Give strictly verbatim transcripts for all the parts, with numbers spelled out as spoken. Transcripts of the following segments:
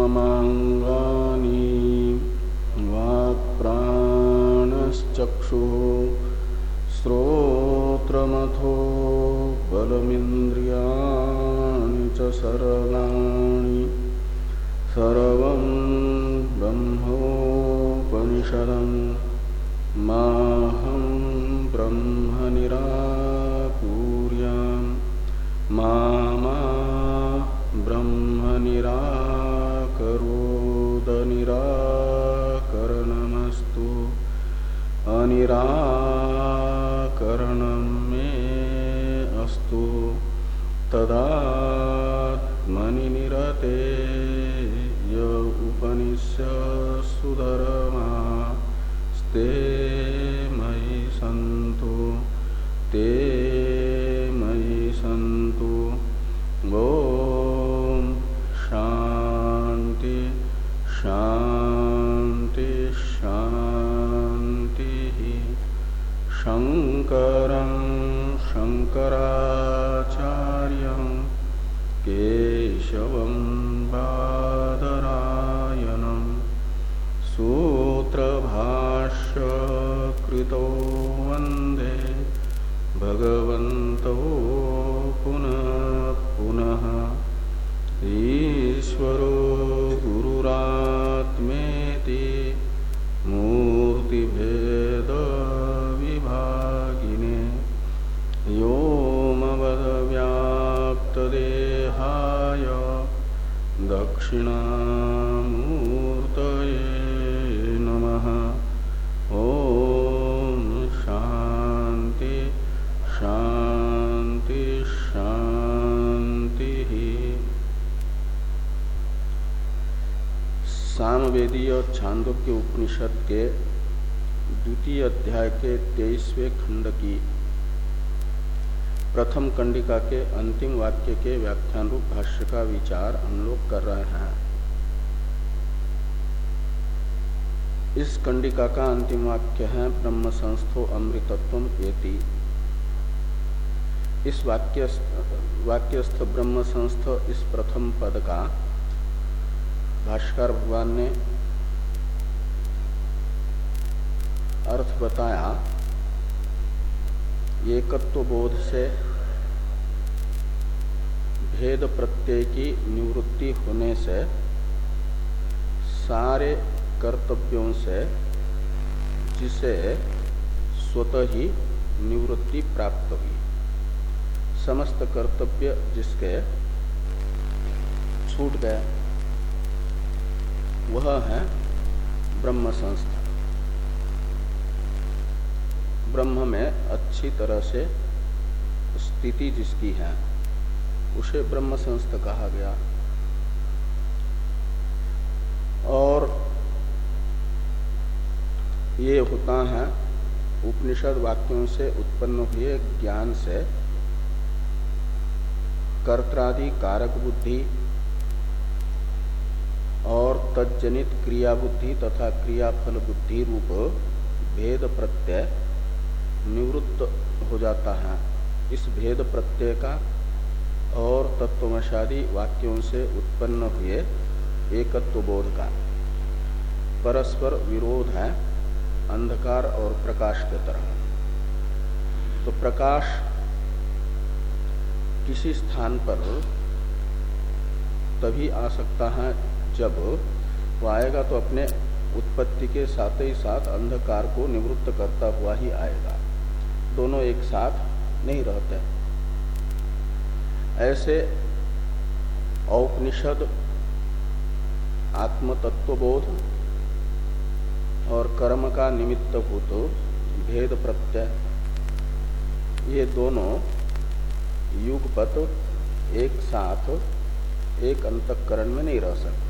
ममांगानि वाक्प्राणश्चक्षुः श्रोत्रमथो बलमिन्द्रियाणि च सर्वाणि सर्वं ब्रह्मोपनिषदं माहं ब्रह्म निराकुर्यां मा मा ब्रह्म निराकरोद निराकरणमस्तु अनिराकरणं मे अस्तु तदात्मनि निरते य उपनिषत्सु धर्मास्ते मयि सन्तु ते मयि सन्तु। ओम शांति शांति शांति। शंकरं शंकराचार्यं केशवं बादरायणं सूत्रभाष्यकृतो वन्दे भगवन्तो पुनः पुनः। ईश्वरो गुरुरात्मेति मूर्तिभेद विभागिने व्योमवद्व्याप्तदेहाय दक्षिणामूर्तये नमः। ओम शांति शांति शांति। सामवेदीय छांदोग्य उपनिषद के द्वितीय अध्याय के तेईसवें खंड की प्रथम कंडिका के अंतिम वाक्य के व्याख्यान रूप भाष्य का विचार हम लोग कर रहे हैं। इस कंडिका का अंतिम वाक्य है ब्रह्म संस्थो अमृतत्वम एति। इस वाक्य वाक्यस्थ ब्रह्म संस्थ इस प्रथम पद का भाष्यकार भगवान ने अर्थ बताया। एकत्व बोध से भेद प्रत्यय की निवृत्ति होने से सारे कर्तव्यों से जिसे स्वतः ही निवृत्ति प्राप्त हुई, समस्त कर्तव्य जिसके छूट गए, वह है ब्रह्म संस्थ। ब्रह्म में अच्छी तरह से स्थिति जिसकी है उसे ब्रह्म संस्थ कहा गया। और ये होता है उपनिषद वाक्यों से उत्पन्न हुए ज्ञान से कर्त्रादि कारक बुद्धि और तज्जनित क्रिया बुद्धि तथा क्रियाफल बुद्धि रूप भेद प्रत्यय निवृत्त हो जाता है। इस भेद प्रत्यय का और तत्वमशादी वाक्यों से उत्पन्न हुए एकत्व बोध का परस्पर विरोध है अंधकार और प्रकाश के तरह। तो प्रकाश किसी स्थान पर तभी आ सकता है जब वो आएगा तो अपने उत्पत्ति के साथ ही साथ अंधकार को निवृत्त करता हुआ ही आएगा। दोनों एक साथ नहीं रहते। ऐसे औपनिषद आत्मतत्वबोध और कर्म का निमित्तभूत भेद प्रत्यय, ये दोनों युगपत एक साथ एक अंतःकरण में नहीं रह सकते।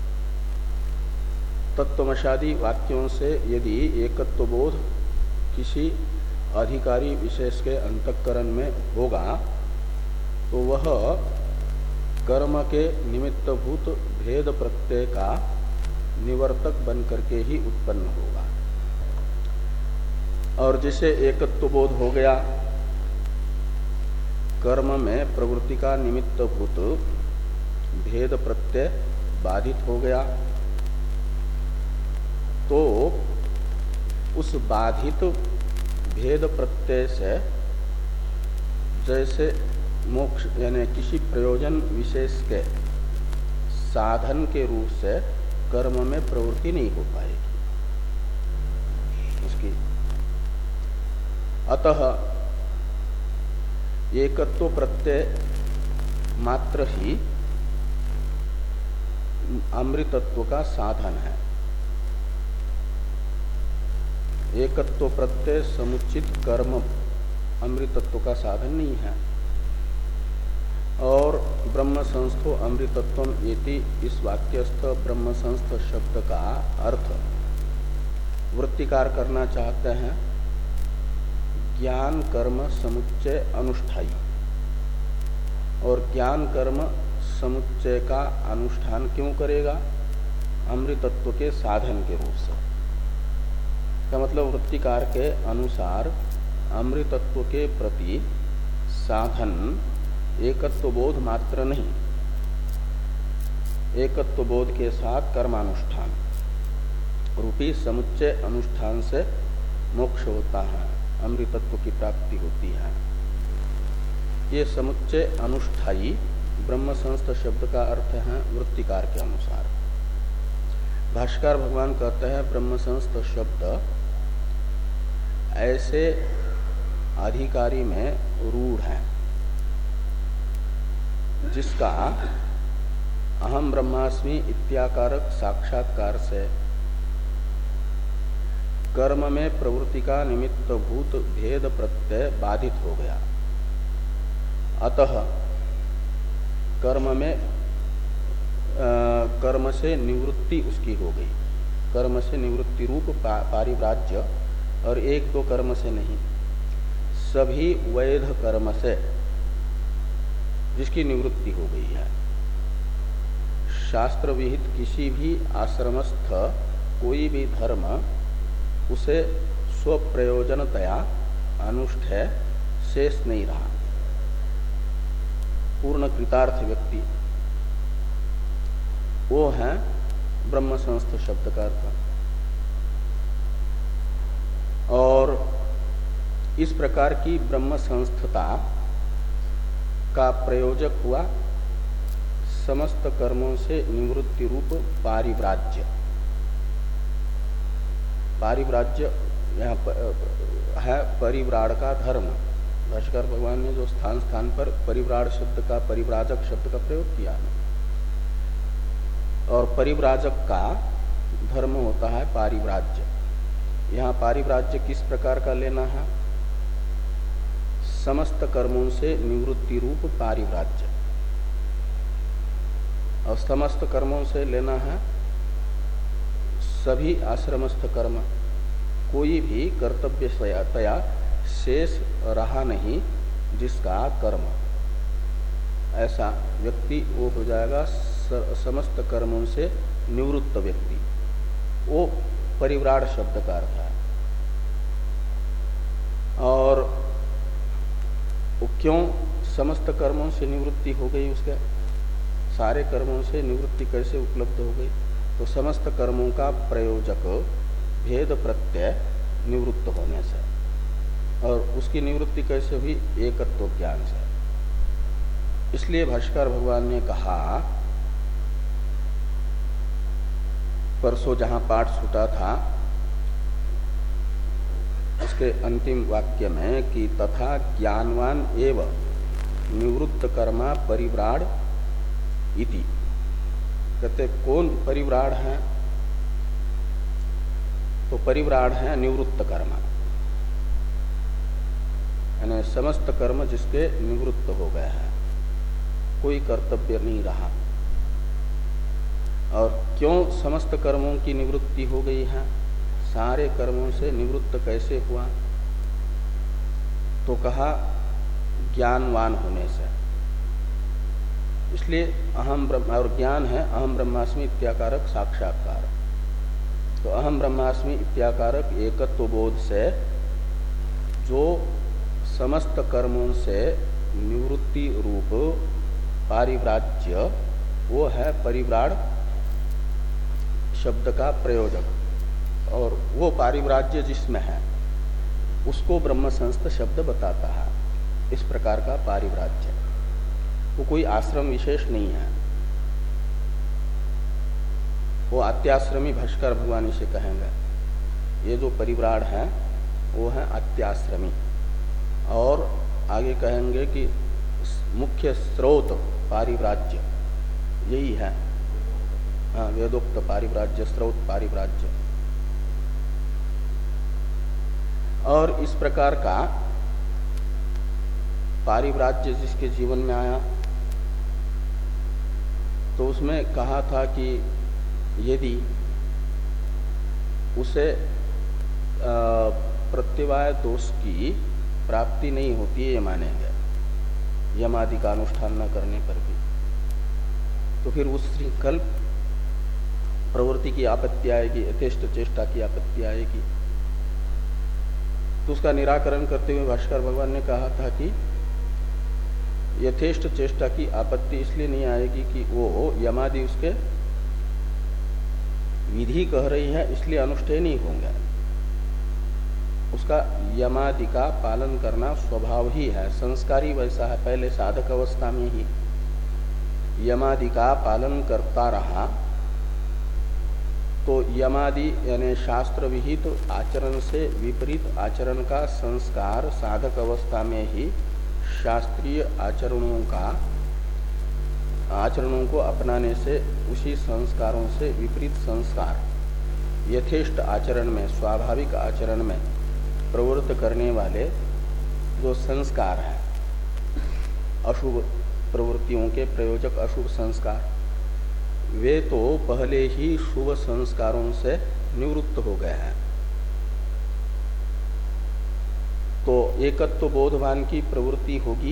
तत्वमशादी वाक्यों से यदि एकत्व बोध किसी अधिकारी विशेष के अंतःकरण में होगा तो वह कर्म के निमित्तभूत भेद प्रत्यय का निवर्तक बन करके ही उत्पन्न होगा। और जिसे एकत्व बोध हो गया, कर्म में प्रवृत्ति का निमित्तभूत भेद प्रत्यय बाधित हो गया तो उस बाधित भेद प्रत्यय से जैसे मोक्ष यानी किसी प्रयोजन विशेष के साधन के रूप से कर्म में प्रवृत्ति नहीं हो पाएगी उसकी। अतः एकत्व प्रत्यय मात्र ही अमृतत्व का साधन है। एकत्व प्रत्यय समुचित कर्म अमृतत्व का साधन नहीं है। और ब्रह्म संस्थो अमृतत्वम इति इस वाक्यस्थ ब्रह्म संस्थ शब्द का अर्थ वृत्तिकार करना चाहते हैं ज्ञान कर्म समुच्चय अनुष्ठाई। और ज्ञान कर्म समुच्चय का अनुष्ठान क्यों करेगा? अमृतत्व के साधन के रूप से। का मतलब वृत्तिकार के अनुसार अमृतत्व के प्रति साधन एकत्व बोध मात्र नहीं, एकत्व बोध के साथ कर्मानुष्ठान रूपी समुच्चय अनुष्ठान से मोक्ष होता है, अमृतत्व की प्राप्ति होती है। ये समुच्चय अनुष्ठाई ब्रह्म संस्थ शब्द का अर्थ है वृत्तिकार के अनुसार। भाष्यकार भगवान कहते हैं ब्रह्म संस्थ शब्द ऐसे अधिकारी में रूढ़ है जिसका अहम ब्रह्मास्मि इत्याकारक साक्षात्कार से कर्म में प्रवृत्ति का निमित्त भूत भेद प्रत्यय बाधित हो गया। अतः कर्म में आ, कर्म से निवृत्ति उसकी हो गई। कर्म से निवृत्ति रूप पा, पारिव्राज्य और एक दो कर्म से नहीं, सभी वैध कर्म से जिसकी निवृत्ति हो गई है। शास्त्र विहित किसी भी आश्रमस्थ कोई भी धर्म उसे स्वप्रयोजनतया अनुष्ठेय शेष नहीं रहा। पूर्ण कृतार्थ व्यक्ति वो है ब्रह्म संस्थ शब्द का अर्थ। और इस प्रकार की ब्रह्म संस्थता का प्रयोजक हुआ समस्त कर्मों से निवृत्ति रूप पारिव्राज्य। पारिव्राज्य यहाँ है परिव्राड़ का धर्म। भाष्यकार भगवान ने जो स्थान स्थान पर परिव्राड़ शब्द का परिव्राजक शब्द का प्रयोग किया है, और परिव्राजक का धर्म होता है पारिव्राज्य। यहाँ पारिव्राज्य किस प्रकार का लेना है? समस्त कर्मों से निवृत्ति रूप पारिव्राज्य। और समस्त कर्मों से लेना है सभी आश्रमस्थ कर्म, कोई भी कर्तव्यतया शेष रहा नहीं जिसका कर्म, ऐसा व्यक्ति वो हो जाएगा समस्त कर्मों से निवृत्त व्यक्ति। वो परिव्राड़ शब्द का अर्थ है। और क्यों समस्त कर्मों से निवृत्ति हो गई? उसके सारे कर्मों से निवृत्ति कैसे उपलब्ध हो गई? तो समस्त कर्मों का प्रयोजक भेद प्रत्यय निवृत्त होने से। और उसकी निवृत्ति कैसे हुई? एकत्व ज्ञान से। इसलिए भाष्यकार भगवान ने कहा, परसों जहां पाठ छूटा था उसके अंतिम वाक्य में कि तथा ज्ञानवान एव निवृत्त कर्मा परिव्राड़ इति। कहते कौन परिव्राड़ है? तो परिव्राड़ है निवृत्त कर्म, यानी समस्त कर्म जिसके निवृत्त हो गए हैं, कोई कर्तव्य नहीं रहा। और क्यों समस्त कर्मों की निवृत्ति हो गई है? सारे कर्मों से निवृत्त कैसे हुआ? तो कहा ज्ञानवान होने से। इसलिए अहम ब्रह्म, और ज्ञान है अहम ब्रह्मास्मि इत्याकारक साक्षात्कार। तो अहम ब्रह्मास्मि इत्याकारक एकत्व बोध से जो समस्त कर्मों से निवृत्ति रूप पारिव्राज्य, वो है परिव्राड़ शब्द का प्रयोजक, और वो पारिव्राज्य जिसमें है उसको ब्रह्म संस्थ शब्द बताता है। इस प्रकार का पारिव्राज्य, वो कोई आश्रम विशेष नहीं है, वो अत्याश्रमी भाष्कर भगवान इसे कहेंगे। ये जो परिव्राड है वो है अत्याश्रमी, और आगे कहेंगे कि मुख्य स्रोत पारिव्राज्य यही है। हाँ, वेदोक्त पारिव्राज्य, स्रोत पारिव्राज्य। और इस प्रकार का पारिव्राज्य जिसके जीवन में आया, तो उसमें कहा था कि यदि उसे प्रत्यवाय दोष की प्राप्ति नहीं होती है, ये मानेंगे यम आदि का अनुष्ठान न करने पर भी, तो फिर उस श्रृंखल प्रवृत्ति की आपत्ति आएगी, यथेष्ट चेष्टा की आपत्ति आएगी। तो उसका निराकरण करते हुए भाष्कर भगवान ने कहा था कि यथेष्ट चेष्टा की आपत्ति इसलिए नहीं आएगी कि वो यमादि उसके विधि कह रही है, इसलिए अनुष्ठेय नहीं होंगे। उसका यमादि का पालन करना स्वभाव ही है, संस्कारी वैसा है। पहले साधक अवस्था में ही यमादि का पालन करता रहा, तो यमादि यानी शास्त्र विहित तो आचरण से विपरीत आचरण का संस्कार साधक अवस्था में ही शास्त्रीय आचरणों का आचरणों को अपनाने से उसी संस्कारों से विपरीत संस्कार यथेष्ट आचरण में, स्वाभाविक आचरण में प्रवृत्त करने वाले जो संस्कार है, अशुभ प्रवृत्तियों के प्रयोजक अशुभ संस्कार, वे तो पहले ही शुभ संस्कारों से निवृत्त हो गए हैं। तो एकत्व बोधवान की प्रवृत्ति होगी,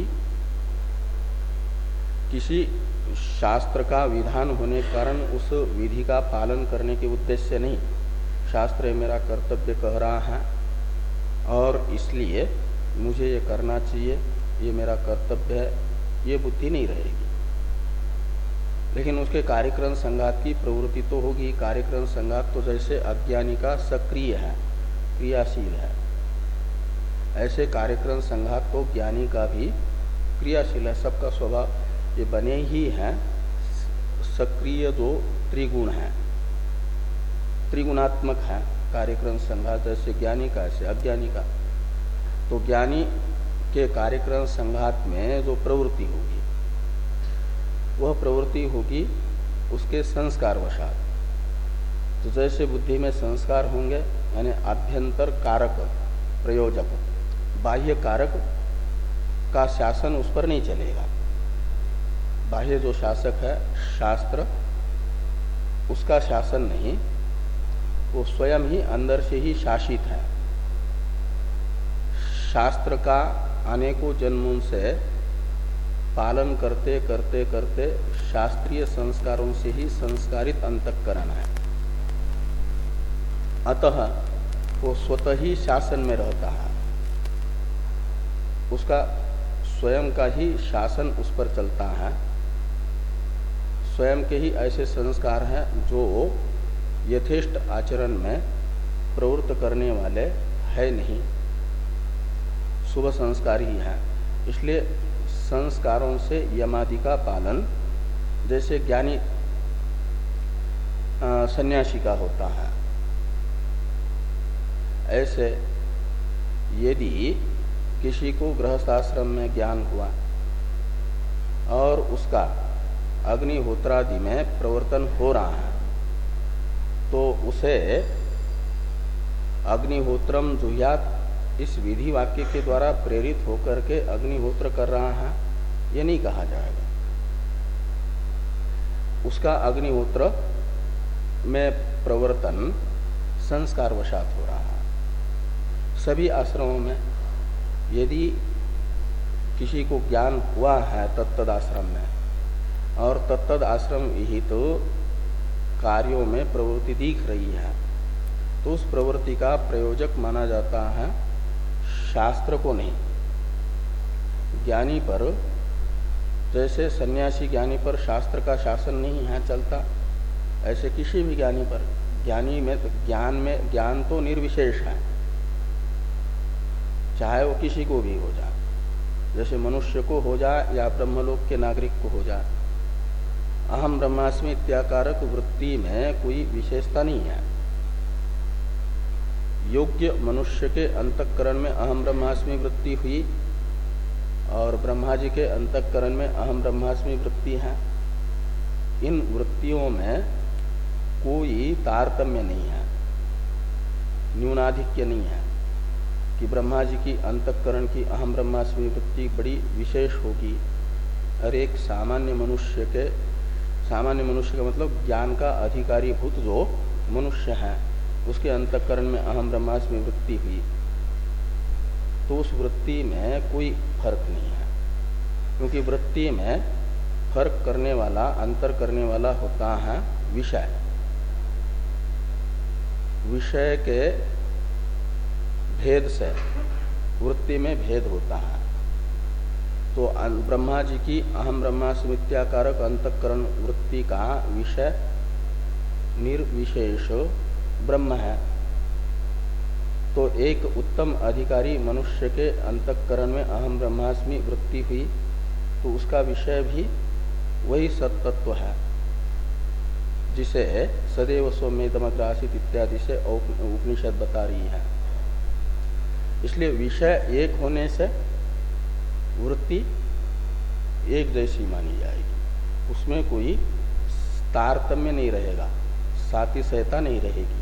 किसी शास्त्र का विधान होने के कारण उस विधि का पालन करने के उद्देश्य नहीं, शास्त्र मेरा कर्तव्य कह रहा है और इसलिए मुझे ये करना चाहिए, ये मेरा कर्तव्य है, ये बुद्धि नहीं रहेगी। लेकिन उसके कार्यक्रम संघात की प्रवृत्ति तो होगी। कार्यक्रम संघात तो जैसे अज्ञानी का सक्रिय है, क्रियाशील है, ऐसे कार्यक्रम संघात तो ज्ञानी का भी क्रियाशील है। सबका स्वभाव ये बने ही है सक्रिय, जो त्रिगुण है, त्रिगुणात्मक है कार्यक्रम संघात, जैसे ज्ञानी का ऐसे अज्ञानी का। तो ज्ञानी के कार्यक्रम संघात में जो प्रवृत्ति होगी वह प्रवृत्ति होगी उसके संस्कार वशात। तो जैसे बुद्धि में संस्कार होंगे यानी आभ्यंतर कारक प्रयोजक, बाह्य कारक का शासन उस पर नहीं चलेगा। बाह्य जो शासक है शास्त्र, उसका शासन नहीं, वो स्वयं ही अंदर से ही शासित है। शास्त्र का अनेकों जन्मों से पालन करते करते करते शास्त्रीय संस्कारों से ही संस्कारित अंतःकरण है, अतः वो स्वतः ही शासन में रहता है, उसका स्वयं का ही शासन उस पर चलता है। स्वयं के ही ऐसे संस्कार हैं जो यथेष्ट आचरण में प्रवृत्त करने वाले है नहीं, शुभ संस्कार ही है। इसलिए संस्कारों से यमादि का पालन जैसे ज्ञानी सन्यासी का होता है, ऐसे यदि किसी को गृहस्थाश्रम में ज्ञान हुआ और उसका अग्निहोत्रादि में प्रवर्तन हो रहा है, तो उसे अग्निहोत्रम जुह्यात इस विधि वाक्य के द्वारा प्रेरित होकर के अग्निहोत्र कर रहा है, ये नहीं कहा जाएगा। उसका अग्निहोत्र में प्रवर्तन संस्कार वशात हो रहा है। सभी आश्रमों में यदि किसी को ज्ञान हुआ है तत्तद आश्रम में और तत्तद आश्रम विहित तो कार्यों में प्रवृत्ति दिख रही है, तो उस प्रवृत्ति का प्रयोजक माना जाता है शास्त्र को नहीं। ज्ञानी पर जैसे सन्यासी ज्ञानी पर शास्त्र का शासन नहीं है चलता, ऐसे किसी भी ज्ञानी पर, ज्ञानी में तो ज्ञान में ज्ञान तो निर्विशेष है, चाहे वो किसी को भी हो जाए, जैसे मनुष्य को हो जाए या ब्रह्मलोक के नागरिक को हो जाए। अहम ब्रह्मास्मि इत्याकारक वृत्ति में कोई विशेषता नहीं है। योग्य मनुष्य के अंतःकरण में अहम ब्रह्मास्मि वृत्ति हुई और ब्रह्मा जी के अंतःकरण में अहम ब्रह्मास्मि वृत्ति है। इन वृत्तियों में कोई तारतम्य नहीं है, न्यूनाधिक्य नहीं है कि ब्रह्मा जी की अंतःकरण की अहम ब्रह्मास्मि वृत्ति बड़ी विशेष होगी और एक सामान्य मनुष्य के, सामान्य मनुष्य का मतलब ज्ञान का अधिकारी भूत जो मनुष्य है उसके अंतःकरण में अहम ब्रह्मास्मि वृत्ति हुई, तो उस वृत्ति में कोई फर्क नहीं है। क्योंकि वृत्ति में फर्क करने वाला, अंतर करने वाला होता है विषय। विषय के भेद से वृत्ति में भेद होता है। तो ब्रह्मा जी की अहम ब्रह्मास्मि इत्याकारक अंतःकरण वृत्ति का विषय निर्विशेष ब्रह्म है। तो एक उत्तम अधिकारी मनुष्य के अंतःकरण में अहम ब्रह्मास्मि वृत्ति हुई तो उसका विषय भी वही सत्तत्व है जिसे सदैव सौम्येदमग्रासित इत्यादि से उपनिषद बता रही है। इसलिए विषय एक होने से वृत्ति एक जैसी मानी जाएगी, उसमें कोई तारतम्य नहीं रहेगा, सातिशयता नहीं रहेगी।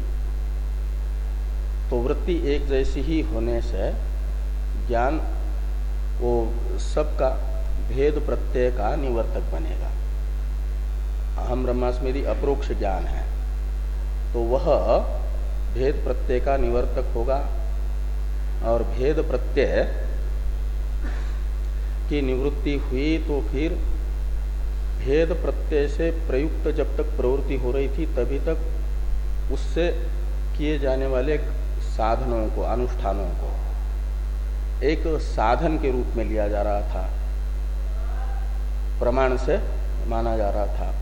तो वृत्ति एक जैसी ही होने से ज्ञान वो सबका भेद प्रत्यय का निवर्तक बनेगा। अहम ब्रह्मास्मि यदि अपरोक्ष ज्ञान है तो वह भेद प्रत्यय का निवर्तक होगा और भेद प्रत्यय की निवृत्ति हुई तो फिर भेद प्रत्यय से प्रयुक्त जब तक प्रवृत्ति हो रही थी तभी तक उससे किए जाने वाले साधनों को, अनुष्ठानों को एक साधन के रूप में लिया जा रहा था, प्रमाण से माना जा रहा था।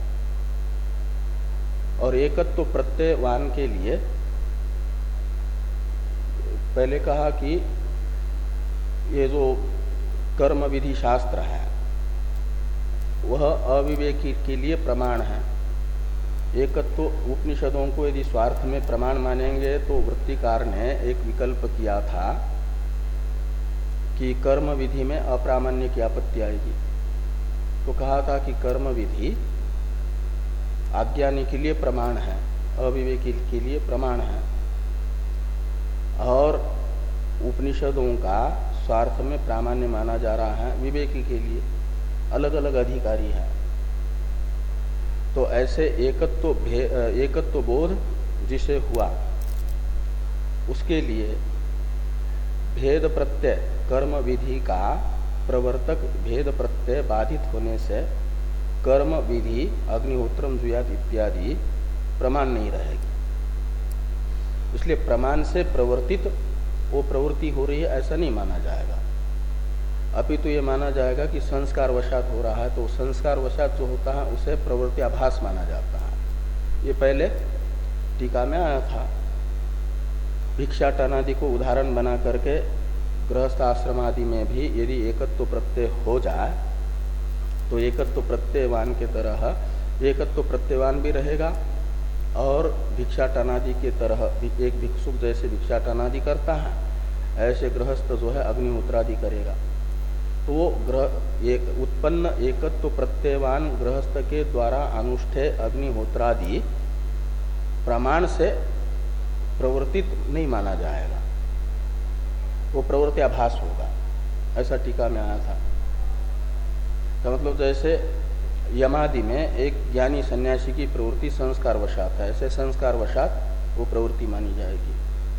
और एकत्व तो प्रत्ययवान के लिए पहले कहा कि ये जो कर्म विधि शास्त्र है वह अविवेकी के लिए प्रमाण है। एकत्व तो उपनिषदों को यदि स्वार्थ में प्रमाण मानेंगे तो वृत्तिकार ने एक विकल्प किया था कि कर्म विधि में अप्रामाण्य की आपत्ति आएगी। तो कहा था कि कर्म विधि अज्ञानी के लिए प्रमाण है, अविवेकी के लिए प्रमाण है, और उपनिषदों का स्वार्थ में प्रामाण्य माना जा रहा है विवेकी के लिए, अलग अलग अधिकारी है। तो ऐसे एकत्व एकत्व बोध जिसे हुआ उसके लिए भेद प्रत्यय कर्म विधि का प्रवर्तक भेद प्रत्यय बाधित होने से कर्म विधि अग्निहोत्रम जुयात इत्यादि प्रमाण नहीं रहेगी। इसलिए प्रमाण से प्रवर्तित वो प्रवृत्ति हो रही है ऐसा नहीं माना जाएगा, अभी तो ये माना जाएगा कि संस्कार वशात हो रहा है। तो संस्कार वशात जो होता है उसे प्रवृत्ति आभास माना जाता है। ये पहले टीका में आया था। भिक्षाटन आदि को उदाहरण बना करके गृहस्थ आश्रम आदि में भी यदि एकत्व प्रत्यय हो जाए तो एकत्व प्रत्ययवान के तरह एकत्व प्रत्ययवान भी रहेगा और भिक्षाटन आदि के तरह एक भिक्षुक जैसे भिक्षाटन आदि करता है ऐसे गृहस्थ जो है अग्निहोत्रादि करेगा। तो वो ग्रह एक उत्पन्न एकत्व प्रत्ययवान गृहस्थ के द्वारा अनुष्ठेय अग्निहोत्रादि प्रमाण से प्रवर्तित नहीं माना जाएगा, वो प्रवृत्ति आभास होगा, ऐसा टीका में आया था। तो मतलब जैसे यमादि में एक ज्ञानी सन्यासी की प्रवृत्ति संस्कार वशात है, ऐसे संस्कार वशात वो प्रवृत्ति मानी जाएगी।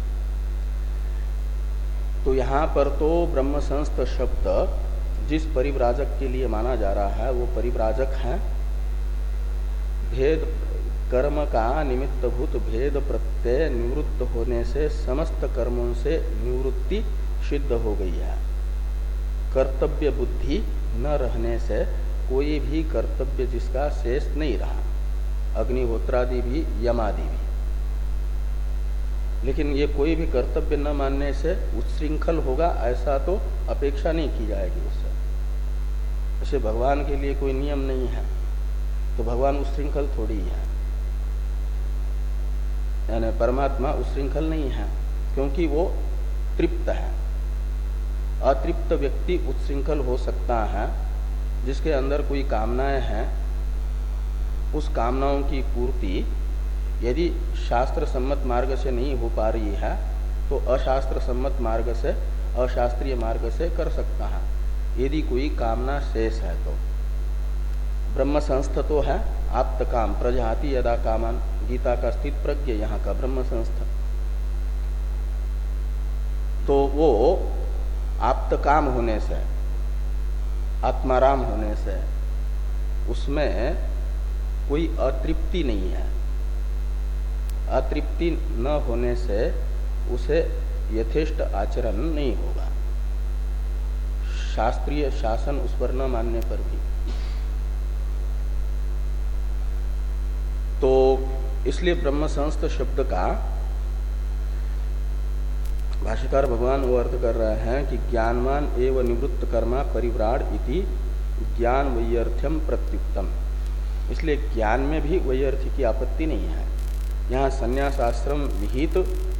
तो यहाँ पर तो ब्रह्म संस्थ शब्द जिस परिव्राजक के लिए माना जा रहा है वो परिव्राजक है भेद कर्म का निमित्तभूत भेद प्रत्यय निवृत्त होने से समस्त कर्मों से निवृत्ति सिद्ध हो गई है। कर्तव्य बुद्धि न रहने से कोई भी कर्तव्य जिसका शेष नहीं रहा, अग्निहोत्रादि भी, यमादि भी। लेकिन ये कोई भी कर्तव्य न मानने से उच्छृंखल होगा ऐसा तो अपेक्षा नहीं की जाएगी उससे। ऐसे भगवान के लिए कोई नियम नहीं है तो भगवान उच्छृंखल थोड़ी है, यानी परमात्मा उच्छृंखल नहीं है, क्योंकि वो तृप्त है। अतृप्त व्यक्ति उच्छृंखल हो सकता है जिसके अंदर कोई कामनाएं हैं, उस कामनाओं की पूर्ति यदि शास्त्र सम्मत मार्ग से नहीं हो पा रही है तो अशास्त्र सम्मत मार्ग से, अशास्त्रीय मार्ग से कर सकता है, यदि कोई कामना शेष है तो। ब्रह्म संस्थ तो है आप्त काम, प्रजाति यदा कामान, गीता का स्थित प्रज्ञ यहाँ का ब्रह्म संस्थ। तो वो आप्त काम होने से, आत्माराम होने से उसमें कोई अतृप्ति नहीं है। अतृप्ति न होने से उसे यथेष्ट आचरण नहीं होगा, शास्त्रीय शासन उस पर न मानने पर भी। तो इसलिए ब्रह्म संस्थ शब्द का भाष्यकार भगवान वो अर्थ कर रहे हैं कि ज्ञानवान एव निवृत्त कर्मा परिव्राड इति ज्ञान वैयर्थ्यम प्रत्युक्तम। इसलिए ज्ञान में भी वैयर्थ्य की आपत्ति नहीं है। यहाँ संन्यास आश्रम विहित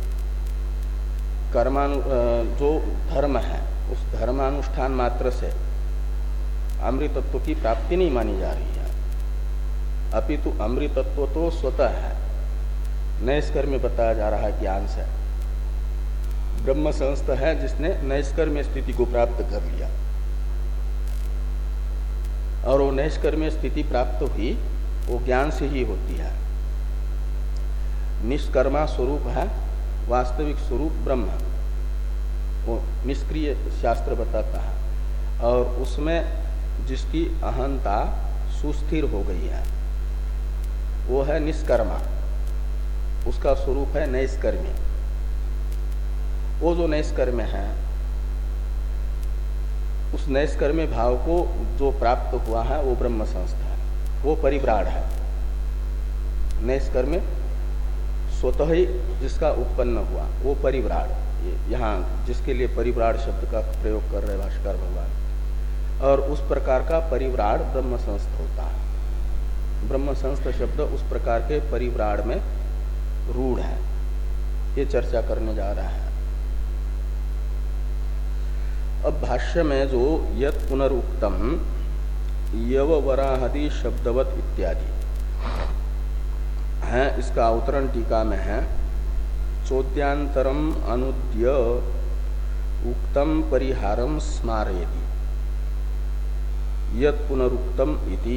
कर्मानु जो धर्म है उस धर्मानुष्ठान मात्र से अमृतत्व की प्राप्ति नहीं मानी जा रही है, अपितु अमृतत्व तो स्वतः है, नैष्कर्म्य बताया जा रहा है ज्ञान से। ब्रह्म संस्थ है जिसने नैष्कर्म्य स्थिति को प्राप्त कर लिया, और वो नैष्कर्म्य स्थिति प्राप्त हुई वो ज्ञान से ही होती है। निष्कर्मा स्वरूप है, वास्तविक स्वरूप ब्रह्म, वो निष्क्रिय शास्त्र बताता है, और उसमें जिसकी अहंता सुस्थिर हो गई है वो है निष्कर्मा, उसका स्वरूप है नैष्कर्म्य। वो जो नैष्कर्म्य है उस नैष्कर्म्य भाव को जो प्राप्त हुआ है वो ब्रह्म संस्था है, वो परिव्राड है। नैष्कर्म्य स्वतः ही जिसका उत्पन्न हुआ वो परिव्राड, यहाँ जिसके लिए परिव्राड शब्द का प्रयोग कर रहे भाष्यकार भगवान, और उस प्रकार का परिव्राड ब्रह्म संस्थ होता है। ब्रह्म संस्थ शब्द उस प्रकार के परिव्राड में रूढ़ है, ये चर्चा करने जा रहा है। अब भाष्य में जो यत पुनरुक्तम यववराहदि शब्दवत इत्यादि है, इसका अवतरण टीका में है, चोद्यांतरम अनुद्य उक्तम परिहारम स्मारयति यत पुनरुक्तम इति।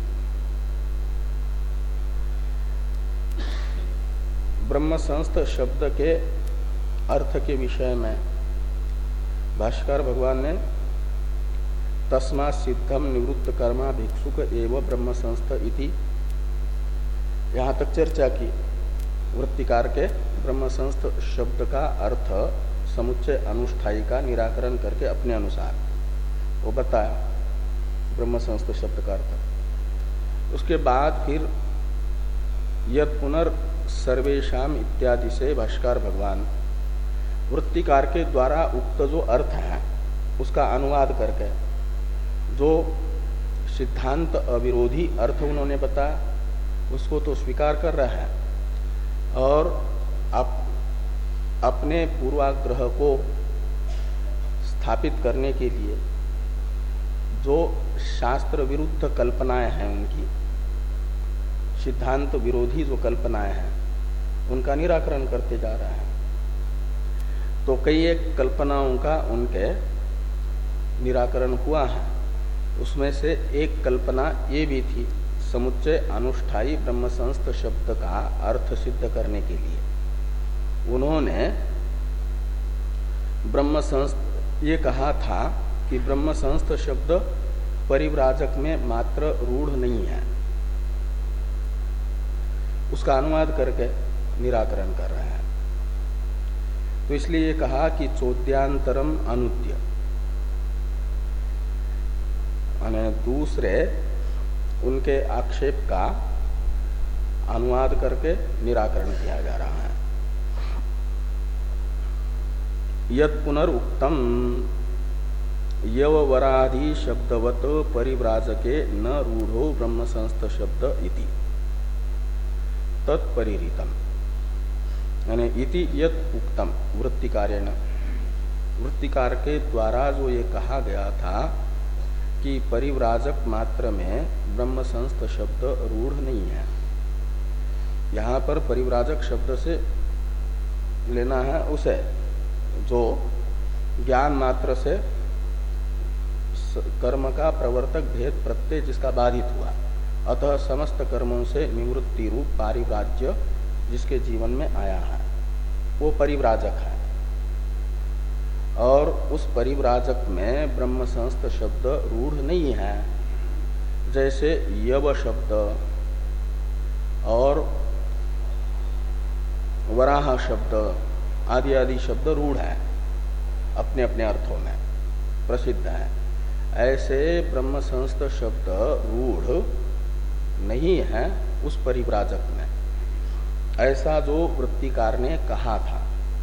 ब्रह्म संस्थ शब्द के अर्थ के विषय में भाष्यकार भगवान ने तस्मा सिद्धम निवृत्त कर्मा भिक्षुक एव ब्रह्म संस्थ इति यहाँ तक चर्चा की। वृत्तिकार के ब्रह्म संस्थ शब्द का अर्थ समुच्चय अनुष्ठायी का निराकरण करके अपने अनुसार वो बताया ब्रह्म संस्थ शब्द का अर्थ। उसके बाद फिर यद पुनर् सर्वेशाम इत्यादि से भाष्यकार भगवान वृत्तिकार के द्वारा उक्त जो अर्थ है उसका अनुवाद करके जो सिद्धांत अविरोधी अर्थ उन्होंने बताया उसको तो स्वीकार कर रहा है, और अप, अपने पूर्वाग्रह को स्थापित करने के लिए जो शास्त्र विरुद्ध कल्पनाएं हैं, उनकी सिद्धांत विरोधी जो कल्पनाएं हैं उनका निराकरण करते जा रहा है। तो कई एक कल्पनाओं का उनके निराकरण हुआ है। उसमें से एक कल्पना ये भी थी, समुच्चय अनुष्ठायी ब्रह्म संस्थ शब्द का अर्थ सिद्ध करने के लिए उन्होंने ब्रह्म संस्थ ये कहा था कि ब्रह्म संस्थ शब्द परिव्राजक में मात्र रूढ़ नहीं है, उसका अनुवाद करके निराकरण कर रहा है। तो इसलिए ये कहा कि चोद्यांतरम अनुद्य, माने दूसरे उनके आक्षेप का अनुवाद करके निराकरण किया जा रहा है। यत् पुनरुक्तम यववराधि शब्दवत परिव्राजके न रूढ़ो ब्रह्म संस्थ शब्द इति तत्परिरीतम, यानी इति यत् उक्तम वृत्तिकारेण, वृत्तिकार के द्वारा जो ये कहा गया था कि परिव्राजक मात्र में ब्रह्म संस्थ शब्द रूढ़ नहीं है। यहाँ पर परिव्राजक शब्द से लेना है उसे जो ज्ञान मात्र से कर्म का प्रवर्तक भेद प्रत्यय जिसका बाधित हुआ, अतः समस्त कर्मों से निवृत्ति रूप पारिव्राज्य जिसके जीवन में आया है वो परिव्राजक है। और उस परिव्राजक में ब्रह्म संस्थ शब्द रूढ़ नहीं है। जैसे यव शब्द और वराह शब्द आदि आदि शब्द रूढ़ है, अपने अपने अर्थों में प्रसिद्ध है। ऐसे ब्रह्म संस्थ शब्द रूढ़ नहीं है उस परिव्राजक में, ऐसा जो वृत्तिकार ने कहा था।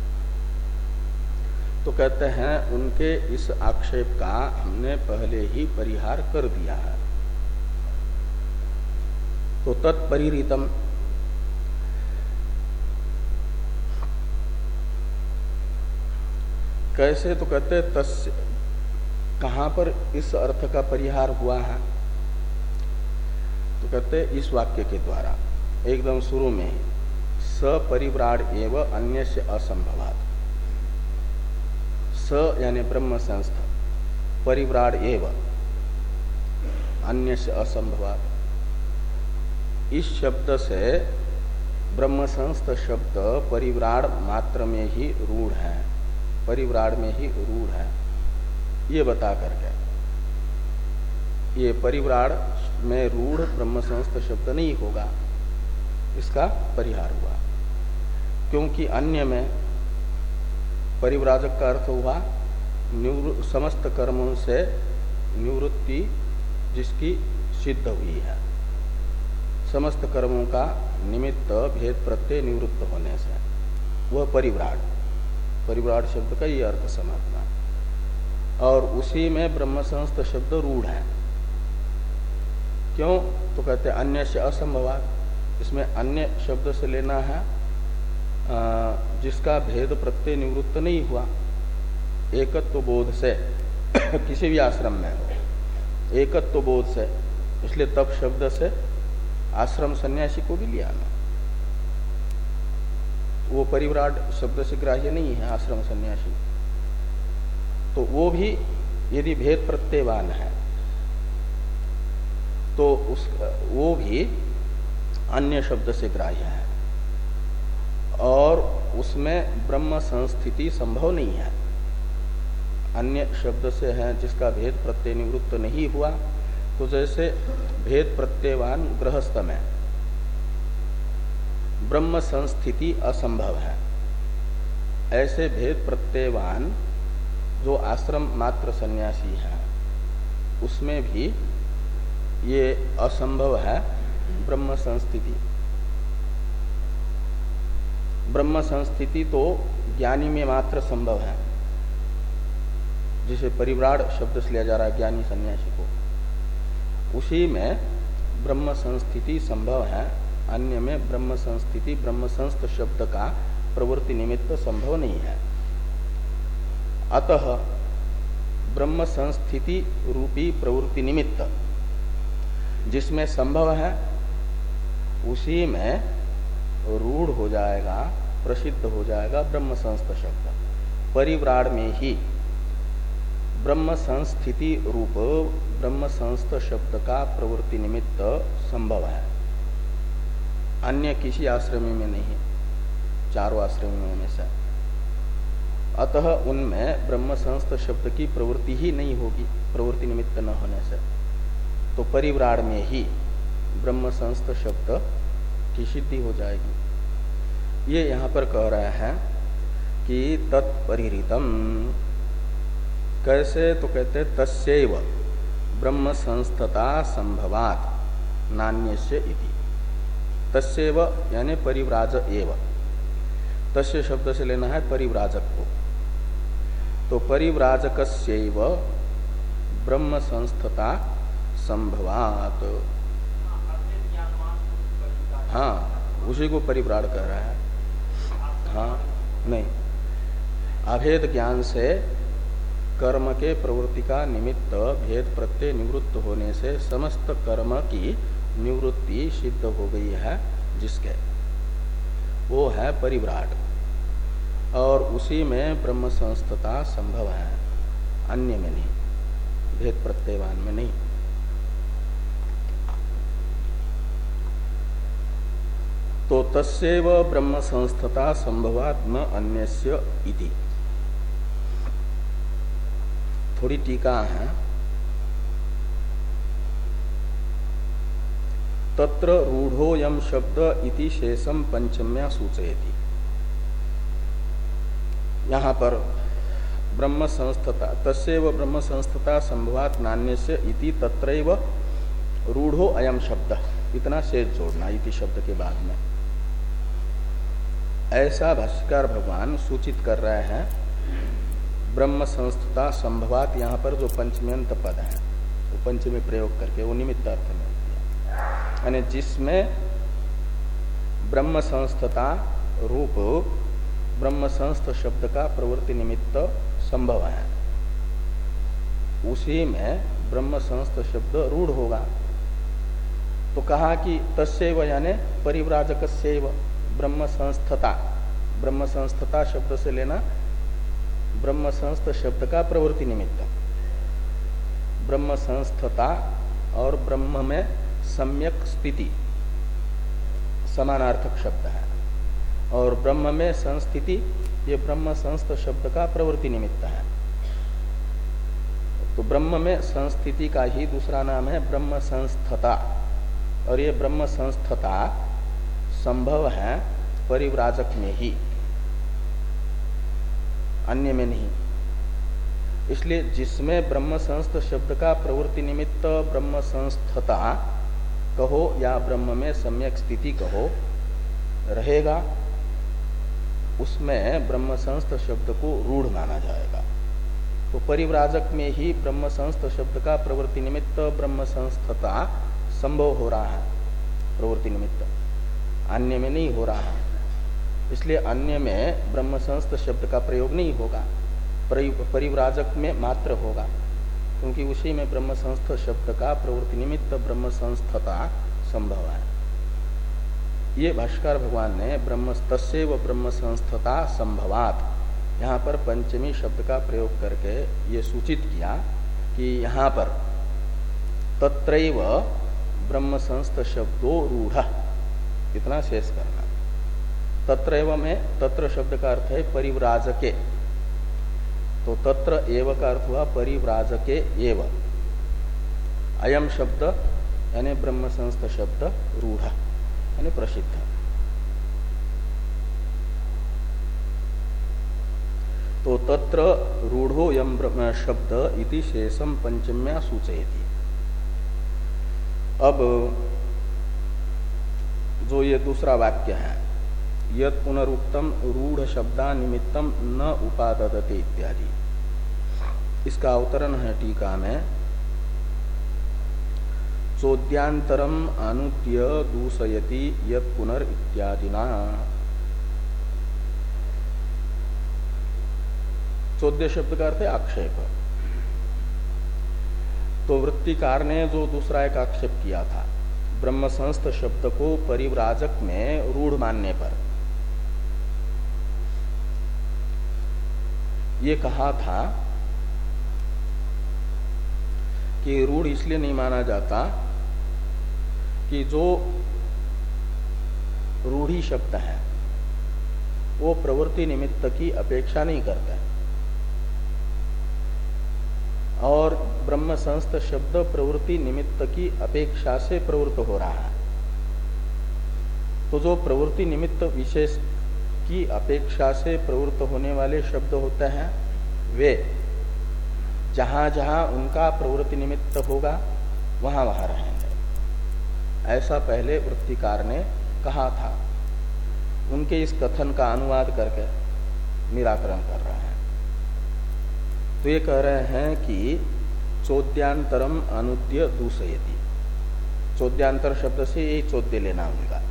तो कहते हैं उनके इस आक्षेप का हमने पहले ही परिहार कर दिया है। तो तत्परिरीतम, कैसे? तो कहते तस्य, कहां पर इस अर्थ का परिहार हुआ है? तो कहते इस वाक्य के द्वारा एकदम शुरू में ही सपरिव्राड एव अन्यस्य असंभवात्, स यानी ब्रह्म संस्थ, परिव्राड एव अन्यस्य असंभवात्। इस शब्द से ब्रह्म संस्थ शब्द परिव्राड मात्र में ही रूढ़ है, परिव्राड में ही रूढ़ है, ये बता करके ये परिव्राड में रूढ़ ब्रह्म संस्थ शब्द नहीं होगा, इसका परिहार हुआ। क्योंकि अन्य में परिव्राजक का अर्थ हुआ समस्त कर्मों से निवृत्ति जिसकी सिद्ध हुई है, समस्त कर्मों का निमित्त भेद प्रत्यय निवृत्त होने से, वह परिव्राड, परिव्राड शब्द का ये अर्थ समझना। और उसी में ब्रह्म संस्थ शब्द रूढ़ है। क्यों? तो कहते हैं अन्य से असंभवात्, इसमें अन्य शब्द से लेना है जिसका भेद प्रत्यय निवृत्त नहीं हुआ, एकत्व बोध से किसी भी आश्रम में हो, एकत्व बोध से, इसलिए तप शब्द से आश्रम सन्यासी को भी लिया ना, वो परिव्राड शब्द से ग्राह्य नहीं है आश्रम सन्यासी। तो वो भी यदि भेद प्रत्ययवान है तो उस वो भी अन्य शब्द से ग्राह्य है, और उसमें ब्रह्म संस्थिति संभव नहीं है। अन्य शब्द से है जिसका भेद प्रत्यय निवृत्त नहीं हुआ, तो जैसे भेद प्रत्ययवान गृहस्थ में ब्रह्म संस्थिति असंभव है, ऐसे भेद प्रत्ययवान जो आश्रम मात्र सन्यासी है उसमें भी ये असंभव है ब्रह्म संस्थिति। ब्रह्म संस्थिति तो ज्ञानी में मात्र संभव है, जिसे परिव्राड शब्द से लिया जा रहा है ज्ञानी सन्यासी को, उसी में ब्रह्म संस्थिति संभव है। अन्य में ब्रह्म संस्थिति, ब्रह्म संस्थ शब्द का प्रवृत्ति निमित्त संभव नहीं है। अतः ब्रह्म संस्थिति रूपी प्रवृत्ति निमित्त जिसमें संभव है उसी में रूढ़ हो जाएगा, प्रसिद्ध हो जाएगा ब्रह्म संस्थ शब्द। परिव्राड में ही ब्रह्म संस्थिति रूप ब्रह्म संस्थ शब्द का प्रवृत्ति निमित्त संभव है, अन्य किसी आश्रमी में नहीं, चारों आश्रमियों में से। अतः उनमें ब्रह्म संस्थ शब्द की प्रवृत्ति ही नहीं होगी, प्रवृत्ति निमित्त न होने से। तो परिव्राड में ही ब्रह्म संस्थ शब्द की सिद्धि हो जाएगी। ये यहाँ पर कह रहे हैं कि तत्परिहृतम, कैसे? तो कहते तस्यैव ब्रह्म संस्थता संभवात् नान्यस्य इति। तस्यैव यानी परिव्राज एव, तस्य शब्द से लेना है परिव्राजक को। तो परिव्राजकस्यैव ब्रह्म संस्थता संभवात, हाँ उसी को परिव्राड कह रहा है। हाँ नहीं, अभेद ज्ञान से कर्म के प्रवृत्ति का निमित्त भेद प्रत्यय निवृत्त होने से समस्त कर्म की निवृत्ति सिद्ध हो गई है जिसके, वो है परिव्राट, और उसी में ब्रह्म संस्थता संभव है, अन्य में नहीं, भेद प्रत्ययवान में नहीं। तो तस्यैव ब्रह्म संस्थता संभवात् न अन्यस्य इति। थोड़ी टीका है। तत्र रूढ़ोयम शब्द इति शेषम पंचम्या सूचयति। यहाँ पर ब्रह्म संस्थता तस्यैव ब्रह्म संस्थता संभवात् नान्यस्य इति तत्रैव रूढ़ो अयम शब्द, इतना शेष जोड़ना इति शब्द के बाद में। ऐसा भाष्यकार भगवान सूचित कर रहे हैं ब्रह्म संस्थता संभवात। यहाँ पर जो पंचम्यंत पद है वो पंचमी प्रयोग करके वो निमित्त अर्थ में दिया, यानी जिसमें ब्रह्म संस्थता रूप ब्रह्म संस्थ शब्द का प्रवृत्ति निमित्त संभव है, उसी में ब्रह्म संस्थ शब्द रूढ़ होगा। तो कहा कि तस्यैव यानी परिव्राजकस्यैव ब्रह्म संस्थता, ब्रह्म संस्थता शब्द से लेना ब्रह्म संस्थ शब्द का प्रवृत्ति निमित्त। ब्रह्म संस्थता और ब्रह्म में सम्यक स्थिति समानार्थक शब्द है, और ब्रह्म में संस्थिति ये ब्रह्म संस्थ शब्द का प्रवृत्ति निमित्त है। तो ब्रह्म में संस्थिति का ही दूसरा नाम है ब्रह्म संस्थता, और ये ब्रह्म संस्थता संभव है परिव्राजक में ही, अन्य में नहीं। इसलिए जिसमें ब्रह्म संस्थ शब्द का प्रवृत्ति निमित्त ब्रह्म संस्थता कहो या ब्रह्म में सम्यक स्थिति कहो रहेगा, उसमें ब्रह्म संस्थ शब्द को रूढ़ माना जाएगा। तो परिव्राजक में ही ब्रह्म संस्थ शब्द का प्रवृत्ति निमित्त ब्रह्म संस्थता संभव हो रहा है प्रवृत्ति निमित्त, अन्य में नहीं हो रहा है। इसलिए अन्य में ब्रह्म संस्थ शब्द का प्रयोग नहीं होगा, परिव्राजक में मात्र होगा, क्योंकि उसी में ब्रह्म संस्थ शब्द का प्रवृत्ति निमित्त ब्रह्म संस्थता संभव है। ये भाष्कर भगवान ने ब्रह्म तस्यैव ब्रह्म संस्थता संभवात, यहाँ पर पंचमी शब्द का प्रयोग करके ये सूचित किया कि यहाँ पर तत्रैव ब्रह्म संस्थ शब्दो रूढ़, इतना शेष करना। तत्रैव में तत्र शब्द का अर्थ है परिव्राजके, तो तत्र एव का अर्थ हुआ परिव्राजके एव। अयम शब्द यानी ब्रह्म संस्थ शब्द रूढ़ यानी प्रसिद्ध। तो तत्र रूढ़ो यम ब्रह्म शब्द इति शेषम पंचम्या सूचयति। अब जो ये दूसरा वाक्य है, यत् पुनरुक्तम रूढ़ शब्दा निमित्तम न उपाददते इत्यादि, इसका अवतरण है टीका में। चोद्यांतरम अनुद्य दूषयति यत् पुनर इत्यादिना। चौद्य शब्द का अर्थ है आक्षेप। तो वृत्तिकार ने जो दूसरा एक आक्षेप किया था ब्रह्म संस्थ शब्द को परिव्राजक में रूढ़ मानने पर, ये कहा था कि रूढ़ इसलिए नहीं माना जाता कि जो रूढ़ी शब्द है वो प्रवृत्ति निमित्त की अपेक्षा नहीं करता है, और ब्रह्म संस्थ शब्द प्रवृत्ति निमित्त की अपेक्षा से प्रवृत्त हो रहा है। तो जो प्रवृत्ति निमित्त विशेष की अपेक्षा से प्रवृत्त होने वाले शब्द होते हैं, वे जहां जहां उनका प्रवृत्ति निमित्त होगा वहां वहां रहेंगे। ऐसा पहले वृत्तिकार ने कहा था, उनके इस कथन का अनुवाद करके निराकरण कर रहे हैं। तो ये कह रहे हैं कि चोद्यांतरम अनुद्य दूषयति। चोद्यांतर शब्द से यही चोद्य लेना होगा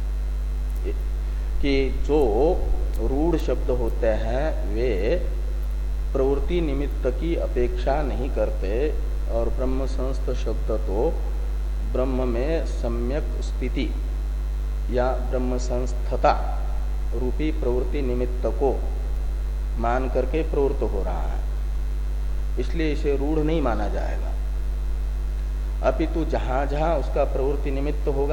कि जो रूढ़ शब्द होते हैं वे प्रवृत्ति निमित्त की अपेक्षा नहीं करते, और ब्रह्म संस्थ शब्द तो ब्रह्म में सम्यक स्थिति या ब्रह्म संस्थता रूपी प्रवृत्ति निमित्त को मान करके प्रवृत्त हो रहा है, इसलिए इसे रूढ़ नहीं माना जाएगा। अपितु जहां जहां उसका प्रवृत्ति निमित्त होगा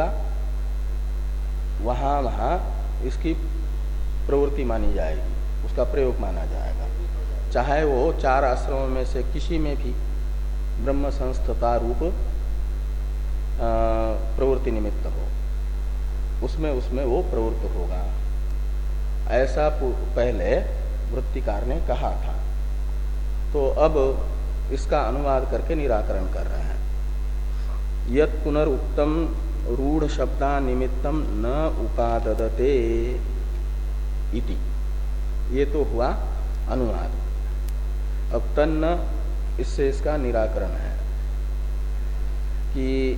वहां वहां इसकी प्रवृत्ति मानी जाएगी, उसका प्रयोग माना जाएगा, चाहे वो चार आश्रमों में से किसी में भी ब्रह्म संस्थता रूप प्रवृत्ति निमित्त हो, उसमें उसमें वो प्रवृत्त होगा। ऐसा पहले वृत्तिकार ने कहा था। तो अब इसका अनुवाद करके निराकरण कर रहे हैं। यत् पुनरुक्तम रूढ़ शब्दा निमित्तम न उपाददते इति, ये तो हुआ अनुवाद। अब तन्न इससे इसका निराकरण है कि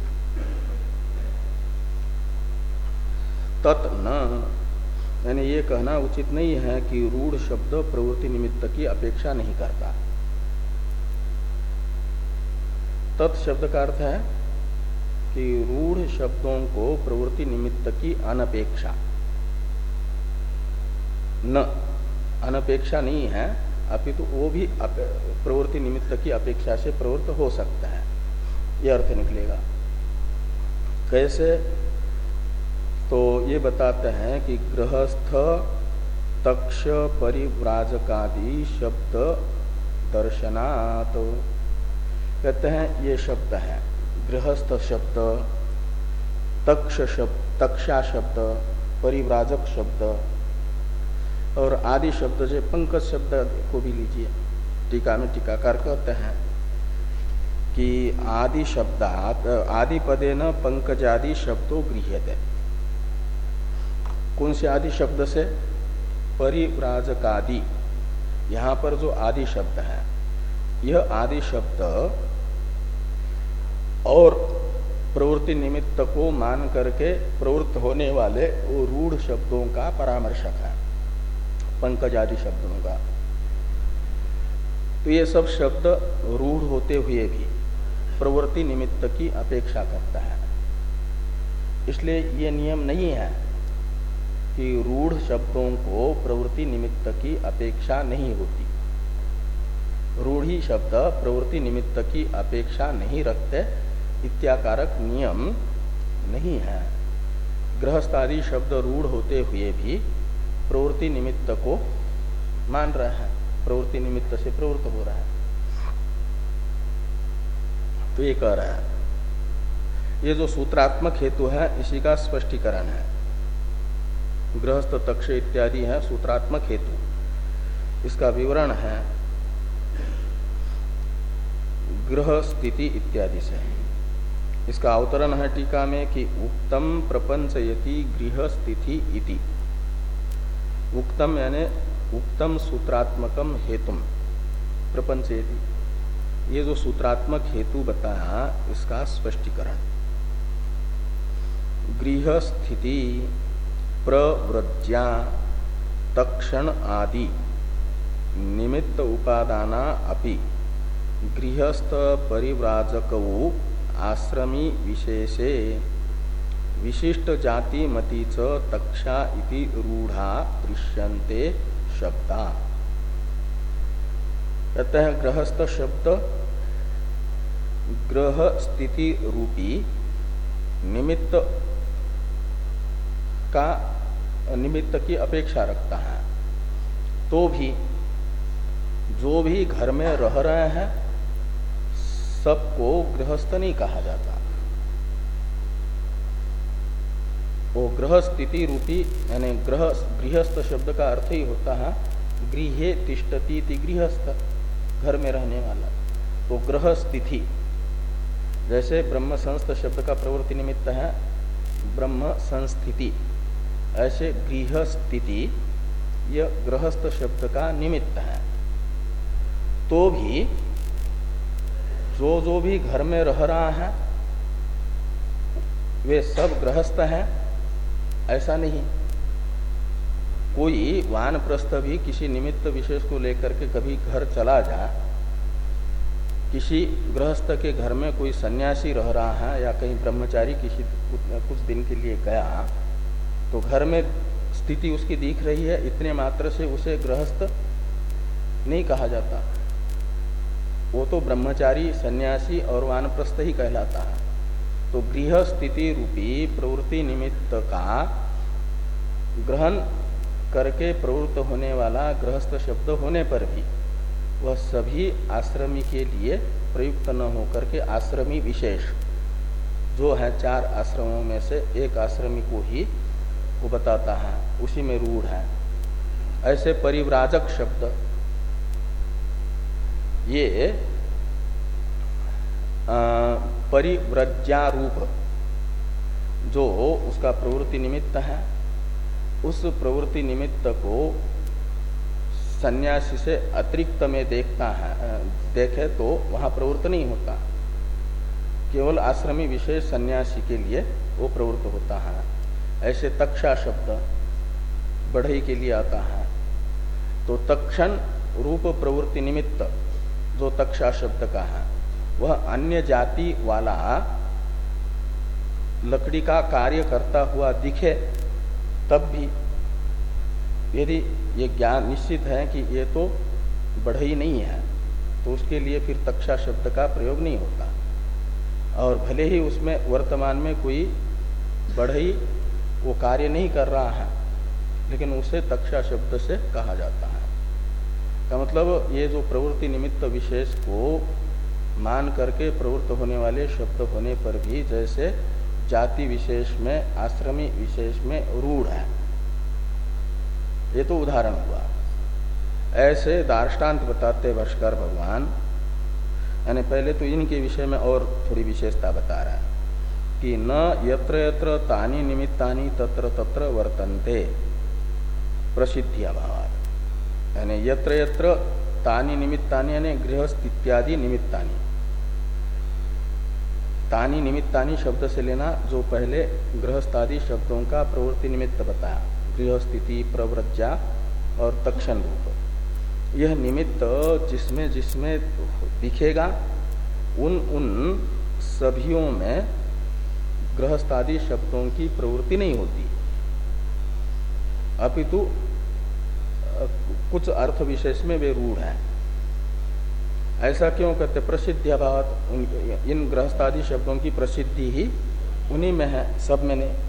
तत् न, यानी ये कहना उचित नहीं है कि रूढ़ शब्द प्रवृत्ति निमित्त की अपेक्षा नहीं करता। तत् शब्द का अर्थ है कि रूढ़ शब्दों को प्रवृत्ति निमित्त की अनपेक्षा, न अनपेक्षा नहीं है, अपितु वो भी प्रवृत्ति निमित्त की अपेक्षा से प्रवृत्त हो सकता है, यह अर्थ निकलेगा। कैसे? तो ये बताते हैं कि गृहस्थ तक्ष परिव्राजकादि शब्द दर्शनात्, कहते हैं ये शब्द है गृहस्थ शब्द, तक्ष शब्द, तक्षा शब्द, परिव्राजक शब्द और आदि शब्द, जो पंकज शब्द को भी लीजिए, टीका में टीकाकार कहते हैं कि आदि शब्दात आदि पदेन पंकजादि शब्दों गृह्यते। कौन से आदि शब्द से? परिव्राजकादि। यहां पर जो आदि शब्द है, यह आदि शब्द और प्रवृत्ति निमित्त को मान करके प्रवृत्त होने वाले वो रूढ़ शब्दों का परामर्शक है, पंकज आदि शब्दों का। तो ये सब शब्द रूढ़ होते हुए भी प्रवृत्ति निमित्त की अपेक्षा करता है। इसलिए ये नियम नहीं है कि रूढ़ शब्दों को प्रवृत्ति निमित्त की अपेक्षा नहीं होती। रूढ़ी शब्द प्रवृत्ति निमित्त की अपेक्षा नहीं रखते, इत्याकारक नियम नहीं है। गृहस्थ आदि शब्द रूढ़ होते हुए भी प्रवृत्ति निमित्त को मान रहे हैं, प्रवृत्ति निमित्त से प्रवृत्त हो रहा है। तो ये कह रहा है, ये जो सूत्रात्मक हेतु है इसी का स्पष्टीकरण है। गृहस्थ तक्ष इत्यादि है सूत्रात्मक हेतु, इसका विवरण है गृह स्थिति इत्यादि से। इसका अवतरण है टीका में कि उक्तम प्रपंचयति गृह स्थिति इति। उक्तम यानी उक्तम सूत्रात्मकम हेतुम प्रपंचयति, ये जो सूत्रात्मक हेतु बताया इसका स्पष्टीकरण। गृह स्थिति प्रवृज्या तक्षण आदि निमित्त उपादाना अपि गृहस्थ परिव्राजकौ आश्रमी विशेषे विशिष्ट जाति मति च तक्षा इति रूढ़ा दृश्यन्ते शब्दा। कहते हैं गृहस्थ शब्द ग्रह स्थिति रूपी निमित्त का निमित्त की अपेक्षा रखता है, तो भी जो भी घर में रह रहे हैं सबको गृहस्थ नहीं कहा जाता। वो ग्रह स्थिति रूपी यानी ग्रह गृहस्थ शब्द का अर्थ ही होता है गृहे तिष्ठति इति गृहस्थ, घर में रहने वाला। वो ग्रह स्थिति, जैसे ब्रह्म संस्थ शब्द का प्रवृत्ति निमित्त है ब्रह्म संस्थिति, ऐसे गृह स्थिति यह गृहस्थ शब्द का निमित्त है। तो भी जो जो भी घर में रह रहा है वे सब गृहस्थ हैं ऐसा नहीं। कोई वानप्रस्थ भी किसी निमित्त विशेष को लेकर के कभी घर चला जाए, किसी गृहस्थ के घर में कोई सन्यासी रह रहा है या कहीं ब्रह्मचारी किसी कुछ दिन के लिए गया, तो घर में स्थिति उसकी दिख रही है, इतने मात्र से उसे गृहस्थ नहीं कहा जाता। वो तो ब्रह्मचारी, सन्यासी और वानप्रस्थ ही कहलाता है। तो गृह स्थिति रूपी प्रवृत्ति निमित्त का ग्रहण करके प्रवृत्त होने वाला गृहस्थ शब्द होने पर भी वह सभी आश्रमी के लिए प्रयुक्त न होकर के आश्रमी विशेष जो है चार आश्रमों में से एक आश्रमी को ही वो बताता है, उसी में रूढ़ है। ऐसे परिव्राजक शब्द ये परिव्रज्यारूप जो उसका प्रवृत्ति निमित्त है, उस प्रवृत्ति निमित्त को सन्यासी से अतिरिक्त में देखता है, देखे तो वहां प्रवृत्त नहीं होता, केवल आश्रमी विशेष सन्यासी के लिए वो प्रवृत्त होता है। ऐसे तक्षा शब्द बढ़ई के लिए आता है, तो तक्षण रूप प्रवृत्ति निमित्त जो तक्षा शब्द का है वह अन्य जाति वाला लकड़ी का कार्य करता हुआ दिखे तब भी यदि ये ज्ञान निश्चित है कि ये तो बढ़ई नहीं है, तो उसके लिए फिर तक्षा शब्द का प्रयोग नहीं होता। और भले ही उसमें वर्तमान में कोई बढ़ई वो कार्य नहीं कर रहा है, लेकिन उसे तक्षा शब्द से कहा जाता है। का मतलब ये जो प्रवृत्ति निमित्त विशेष को मान करके प्रवृत्त होने वाले शब्द होने पर भी जैसे जाति विशेष में, आश्रमी विशेष में रूढ़ है, ये तो उदाहरण हुआ। ऐसे दार्ष्टान्त बताते भाष्कर भगवान, यानी पहले तो इनके विषय में और थोड़ी विशेषता बता रहा है कि न यत्र यत्र तानि निमित्तानि तत्र तत्र वर्तन्ते प्रसिद्धि अभावात्, यानी यत्र यत्र तानि निमित्तानि यानी गृहस्थ इत्यादि निमित्तानि। तानि निमित्तानि शब्द से लेना जो पहले गृहस्थादि शब्दों का प्रवृत्ति निमित्त बताया, गृहस्थिति, प्रव्रज्या और तक्षण रूप। यह निमित्त जिसमें जिसमें दिखेगा उन उन सभियों में गृहस्थादि शब्दों की प्रवृत्ति नहीं होती, अपितु कुछ अर्थ विशेष में वे रूढ़ है। ऐसा क्यों कहते? प्रसिद्धि अभाव, इन गृहस्थादि शब्दों की प्रसिद्धि ही उन्हीं में है, सब में नहीं।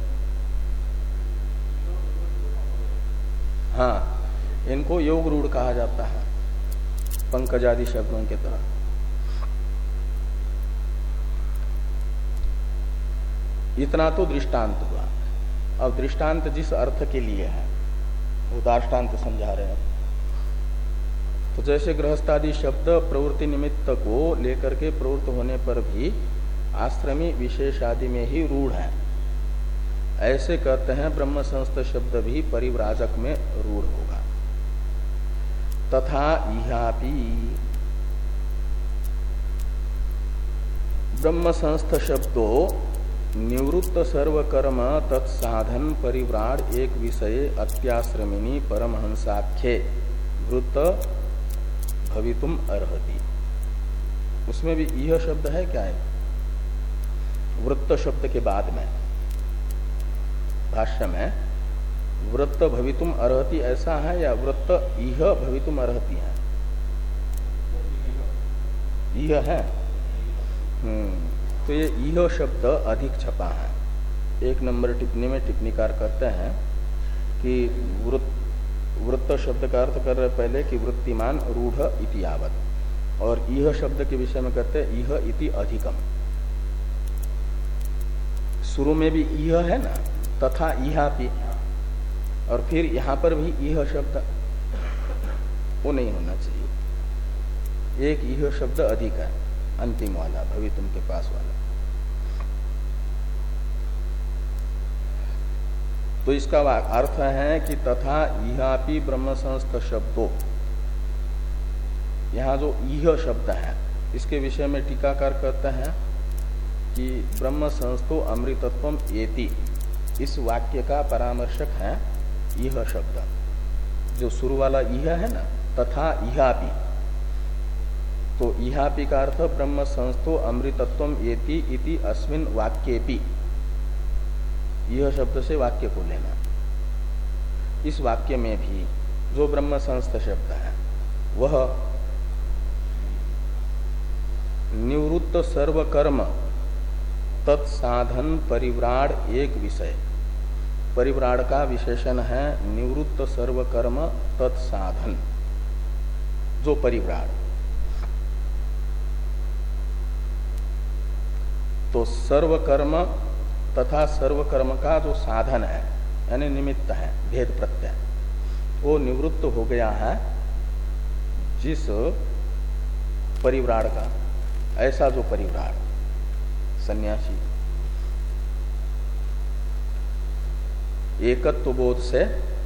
हाँ, इनको योग रूढ़ कहा जाता है, पंकजादि शब्दों के तरह। इतना तो दृष्टांत हुआ। अब दृष्टांत जिस अर्थ के लिए है वो दार्ष्टान्त समझा रहे हैं। तो जैसे गृहस्थादि शब्द प्रवृत्ति निमित्त को लेकर के प्रवृत्त होने पर भी आश्रमी विशेष आदि में ही रूढ़ है, ऐसे कहते हैं ब्रह्म संस्थ शब्द भी परिव्राजक में रूढ़ होगा। तथा इहापि ब्रह्म संस्थ शब्दो निवृत्त सर्वकर्म तत्साधन परिव्राड एक विषय अत्याश्रमिनी परमहंसाख्ये वृत्त भवितुम अर्हति। उसमें भी यह शब्द है क्या है? वृत्त शब्द के बाद में भाष्य में वृत्त भवितुम अर्हति ऐसा है या वृत्त इह भवितुम अर्हति है? यह है। हम्म तो ये इह शब्द अधिक छपा है। एक नंबर टिप्पणी में टिप्पणीकार कहते हैं कि वृत्त वृत्त शब्द का अर्थ कर रहे पहले कि वृत्तिमान रूढ़ इति यावत, और इह शब्द के विषय में कहते हैं इह इति अधिकम। शुरू में भी इह है ना, तथा इहापि, और फिर यहां पर भी इह शब्द, वो नहीं होना चाहिए। एक इह शब्द अधिक है, अंतिम वाला भवितुम के पास वाला। तो इसका अर्थ है कि तथा इहापि ब्रह्म संस्थ शब्दों, यहाँ जो इह शब्द है इसके विषय में टीकाकार कहते हैं कि ब्रह्म संस्थो अमृतत्वम एति, इस वाक्य का परामर्शक है यह शब्द। जो शुरू वाला यह है ना, तथा इहापि, तो इहापि का अर्थ ब्रह्म संस्थो अमृतत्वम एति इति अस्मिन वाक्येपि, यह शब्द से वाक्य को लेना। इस वाक्य में भी जो ब्रह्म संस्थ शब्द है वह निवृत्त सर्वकर्म तत्साधन परिव्राड एक विषय, परिव्राड का विशेषण है निवृत्त सर्वकर्म तत्साधन, जो परिव्राड, तो सर्वकर्म तथा सर्वकर्म का जो साधन है यानी निमित्त है भेद प्रत्यय, वो निवृत्त हो गया है जिस परिव्राड का, ऐसा जो परिव्राड सन्यासी एकत्व बोध से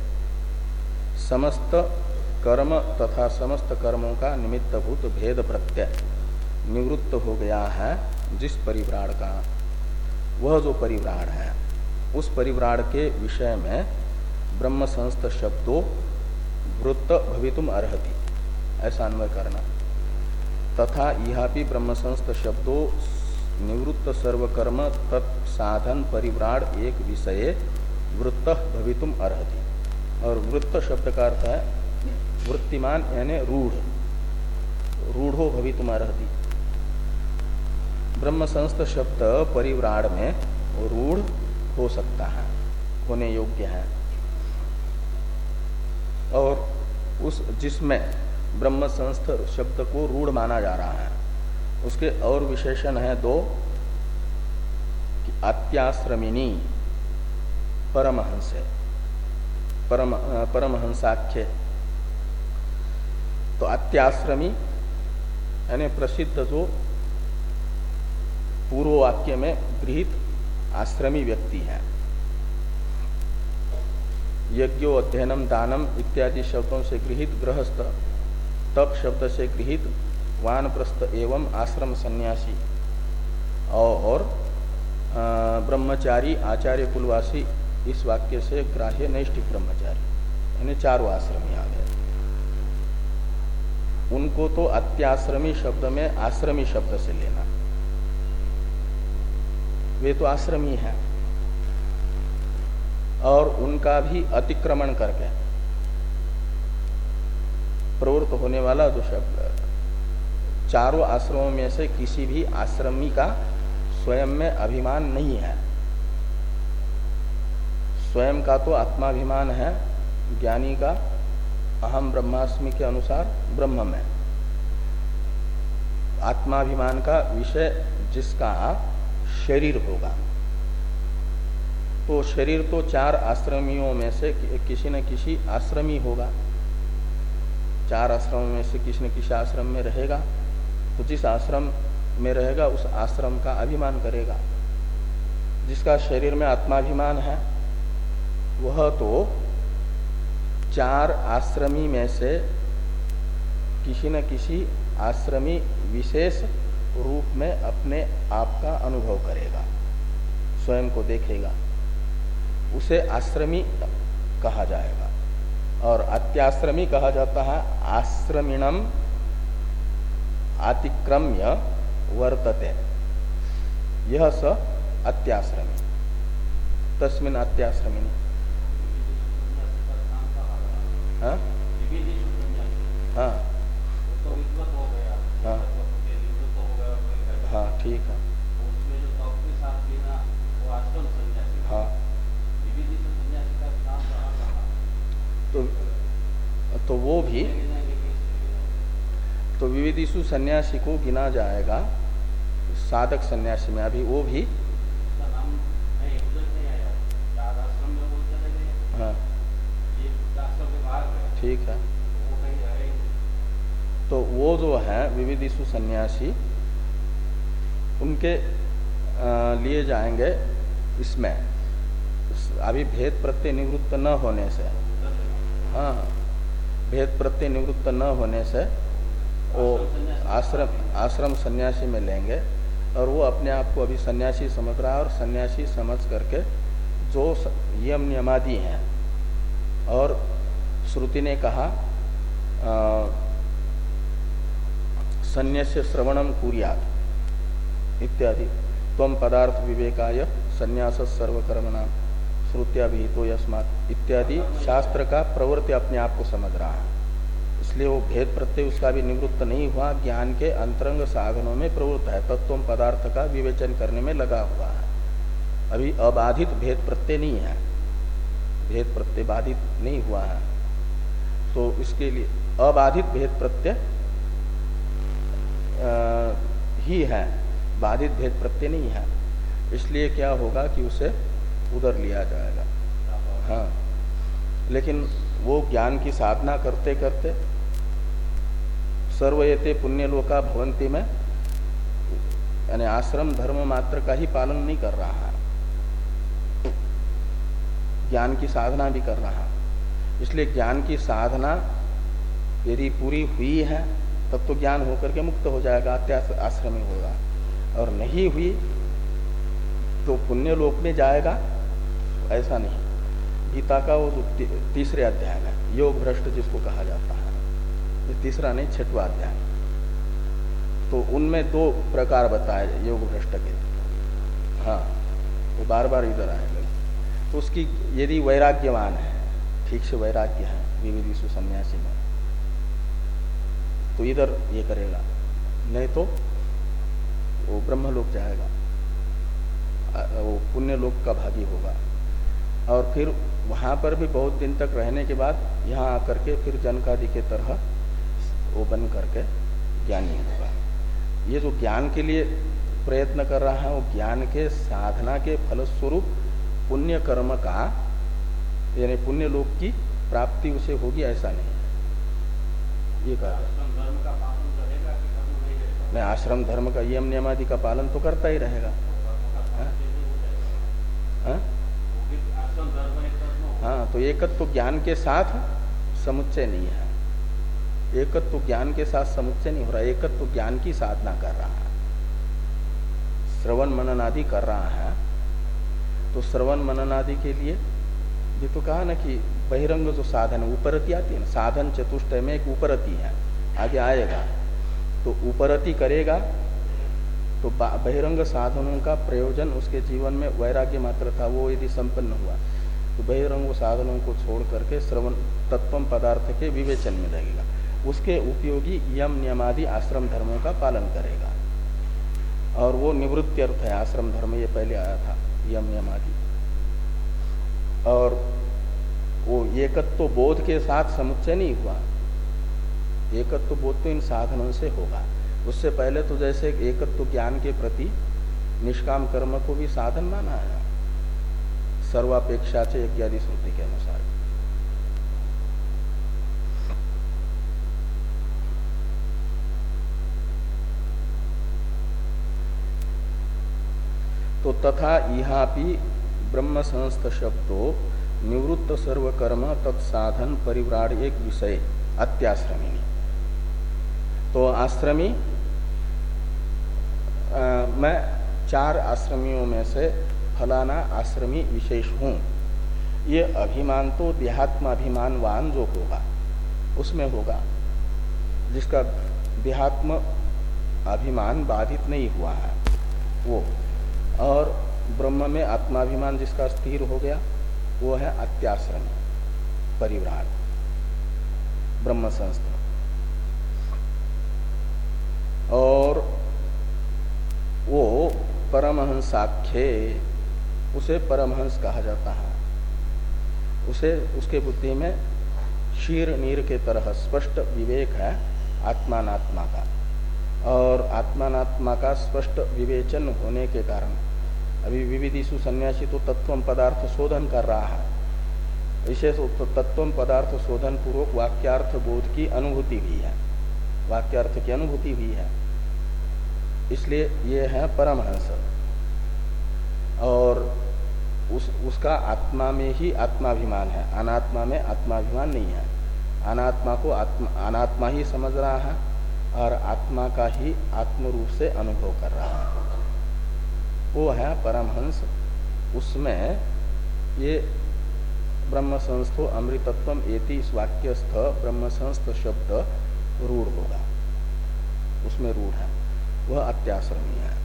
समस्त कर्म तथा समस्त कर्मों का निमित्तभूत भेद प्रत्यय निवृत्त हो गया है जिस परिव्राड का, वह जो परिव्राड है उस परिव्राड के विषय में ब्रह्म संस्थ शब्दों वृत्त भवितुम अर्हति, ऐसा अन्वय करना। तथा इहापि ब्रह्म संस्थ शब्दों निवृत्त सर्वकर्म तत्साधन परिव्राड एक विषय वृत्त भवितुम अर्हति। और वृत्त शब्द का अर्थ है वृत्तिमान यानी रूढ़, रूढ़ो भवितुम अर्हति। ब्रह्म संस्थ शब्द परिव्राड में रूढ़ हो सकता है, होने योग्य है। और उस जिसमें ब्रह्म संस्थ शब्द को रूढ़ माना जा रहा है उसके और विशेषण है दो, कि अत्याश्रमिनी परमहंस, परम परमहंसाख्य। तो अत्याश्रमी यानी प्रसिद्ध जो पूर्व वाक्य में गृहीत आश्रमी व्यक्ति है। यज्ञो अध्ययनम दानम इत्यादि शब्दों से गृहीत गृहस्थ, तप शब्द से गृहीत वानप्रस्थ एवं आश्रम सन्यासी, और ब्रह्मचारी आचार्य कुलवासी, इस वाक्य से ग्राह्य नैष्ठिक ब्रह्मचारी, यानी चारों आश्रमी आ गए। उनको तो अत्याश्रमी शब्द में आश्रमी शब्द से लेना, वे तो आश्रमी है। और उनका भी अतिक्रमण करके प्रवृत्त होने वाला जो शब्द, चारों आश्रमों में से किसी भी आश्रमी का स्वयं में अभिमान नहीं है। स्वयं का तो आत्माभिमान है ज्ञानी का, अहम ब्रह्मास्मि के अनुसार ब्रह्म में। आत्माभिमान का विषय जिसका शरीर होगा, तो शरीर तो चार आश्रमियों में से किसी न किसी आश्रमी होगा, चार आश्रमों में से किसी न किसी आश्रम में रहेगा। तो जिस आश्रम में रहेगा उस आश्रम का अभिमान करेगा। जिसका शरीर में आत्माभिमान है वह तो चार आश्रमी में से किसी न किसी आश्रमी विशेष रूप में अपने आप का अनुभव करेगा, स्वयं को देखेगा, उसे आश्रमी कहा जाएगा। और अत्याश्रमी कहा जाता है आश्रमिणम अतिक्रम्य वर्तते, यह स अत्याश्रमी, तस्मिन् अत्याश्रमिनी। हाँ हाँ हाँ हाँ ठीक है। हाँ तो तो वो भी तो विविधिषु सन्यासी को गिना जाएगा साधक सन्यासी में। अभी वो भी हाँ ठीक है। तो वो जो है विविधिषु सन्यासी, उनके लिए जाएंगे इसमें अभी भेद प्रत्यय निवृत्त न होने से, हाँ, भेद प्रत्यय निवृत्त न होने से वो आश्रम आश्रम सन्यासी में लेंगे और वो अपने आप को अभी सन्यासी समझ रहा है और सन्यासी समझ करके जो यम नियमादि हैं, और श्रुति ने कहा सन्यास्य श्रवणम कुर्यात् इत्यादि, त्वम पदार्थ विवेकाय संन्यास सर्वकर्मणाम श्रुत्या विहितो यस्मात् इत्यादि शास्त्र का प्रवृत्ति अपने आप को समझ रहा है। इसलिए वो भेद प्रत्यय उसका भी निवृत्त नहीं हुआ, ज्ञान के अंतरंग साधनों में प्रवृत्त है, तत्व पदार्थ का विवेचन करने में लगा हुआ है। अभी अबाधित भेद प्रत्यय नहीं है, भेद प्रत्यय बाधित नहीं हुआ है, तो इसके लिए अबाधित भेद प्रत्यय ही है, बाधित भेद प्रत्यय नहीं है। इसलिए क्या होगा कि उसे उधर लिया जाएगा। हाँ, लेकिन वो ज्ञान की साधना करते करते सर्वयते पुण्यलोका भवंती में यानी आश्रम धर्म मात्र का ही पालन नहीं कर रहा है, ज्ञान की साधना भी कर रहा है। इसलिए ज्ञान की साधना यदि पूरी हुई है तब तो ज्ञान होकर के मुक्त हो जाएगा, अत्यास आश्रमी होगा, और नहीं हुई तो पुण्य लोक में जाएगा, ऐसा नहीं। गीता का वो जो तीसरे अध्याय है योग भ्रष्ट जिसको कहा जाता है, ये तीसरा नहीं छठवां अध्याय, तो उनमें दो प्रकार बताए योग भ्रष्ट के। हाँ, वो बार बार इधर आएगा। तो उसकी यदि वैराग्यवान है, ठीक से वैराग्य है विविधिषु सन्यासी में, तो इधर ये करेगा, नहीं तो वो ब्रह्म लोक जाएगा, वो पुण्य लोक का भागी होगा। और फिर वहां पर भी बहुत दिन तक रहने के बाद यहाँ आकर के फिर जनकादि के तरह वो बन करके ज्ञानी होगा। ये जो ज्ञान के लिए प्रयत्न कर रहा है वो ज्ञान के साधना के फलस्वरूप पुण्य कर्म का यानी पुण्य लोक की प्राप्ति उसे होगी, ऐसा नहीं है। ये कहा नहीं, आश्रम धर्म का यम नियमादि का पालन तो करता ही रहेगा। हाँ, हाँ? हाँ, तो एकत्व तो ज्ञान के साथ समुच्चय नहीं है, एकत्व तो ज्ञान के साथ समुच्चय नहीं हो रहा, एकत्व तो ज्ञान की साधना कर रहा है, श्रवण मनन आदि कर रहा है। तो श्रवण मनन आदि के लिए ये तो कहा ना कि बहिरंग जो साधन है, उपरति आती है ना, साधन चतुष्टय में एक उपरति है, आगे आएगा। तो उपरति करेगा तो बहिरंग साधनों का प्रयोजन उसके जीवन में वैराग्य मात्र था, वो यदि संपन्न हुआ तो बहिरंग साधनों को छोड़ करके श्रवण तत्वम पदार्थ के विवेचन में लगेगा, उसके उपयोगी यम नियमादि आश्रम धर्मों का पालन करेगा। और वो निवृत्ति अर्थ है आश्रम धर्म, ये पहले आया था यम नियमादि। और वो एकत्व बोध के साथ समुच्चय नहीं हुआ, एकत्व बोध तो इन साधनों से होगा। उससे पहले तो जैसे एकत्व ज्ञान के प्रति निष्काम कर्म को भी साधन माना है, सर्वापेक्षा से इत्यादि श्रुति के अनुसार। तो तथा इहापि ब्रह्म संस्थ शब्दों निवृत्त सर्वकर्म तत्साधन परिव्राड एक विषय अत्याश्रमिनी। तो आश्रमी आ, मैं चार आश्रमियों में से फलाना आश्रमी विशेष हूं, ये अभिमान तो देहात्माभिमानवान जो होगा उसमें होगा, जिसका देहात्म अभिमान बाधित नहीं हुआ है वो, और ब्रह्म में आत्माभिमान जिसका स्थिर हो गया वो है अत्याश्रमी परिव्राट ब्रह्म संस्था। और वो परमहंसाख्य, उसे परमहंस कहा जाता है, उसे उसके बुद्धि में क्षीर नीर के तरह स्पष्ट विवेक है आत्मानात्मा का, और आत्मानात्मा का स्पष्ट विवेचन होने के कारण अभी विविधिषु सन्यासी तो तत्व पदार्थ शोधन कर रहा है, विशेष तो तत्व पदार्थ शोधन पूर्वक वाक्यार्थ बोध की अनुभूति भी है, वाक्यार्थ की अनुभूति भी है, इसलिए ये है परमहंस। और उस उसका आत्मा में ही आत्माभिमान है, अनात्मा में आत्माभिमान नहीं है। अनात्मा को आत्मा अनात्मा ही समझ रहा है और आत्मा का ही आत्म रूप से अनुभव कर रहा है, वो है परमहंस। उसमें ये ब्रह्म संस्थो अमृतत्वम एति इस वाक्यस्थ ब्रह्म संस्थ शब्द रूढ़ होगा, उसमें रूढ़ है, वह अत्याश्रमी है।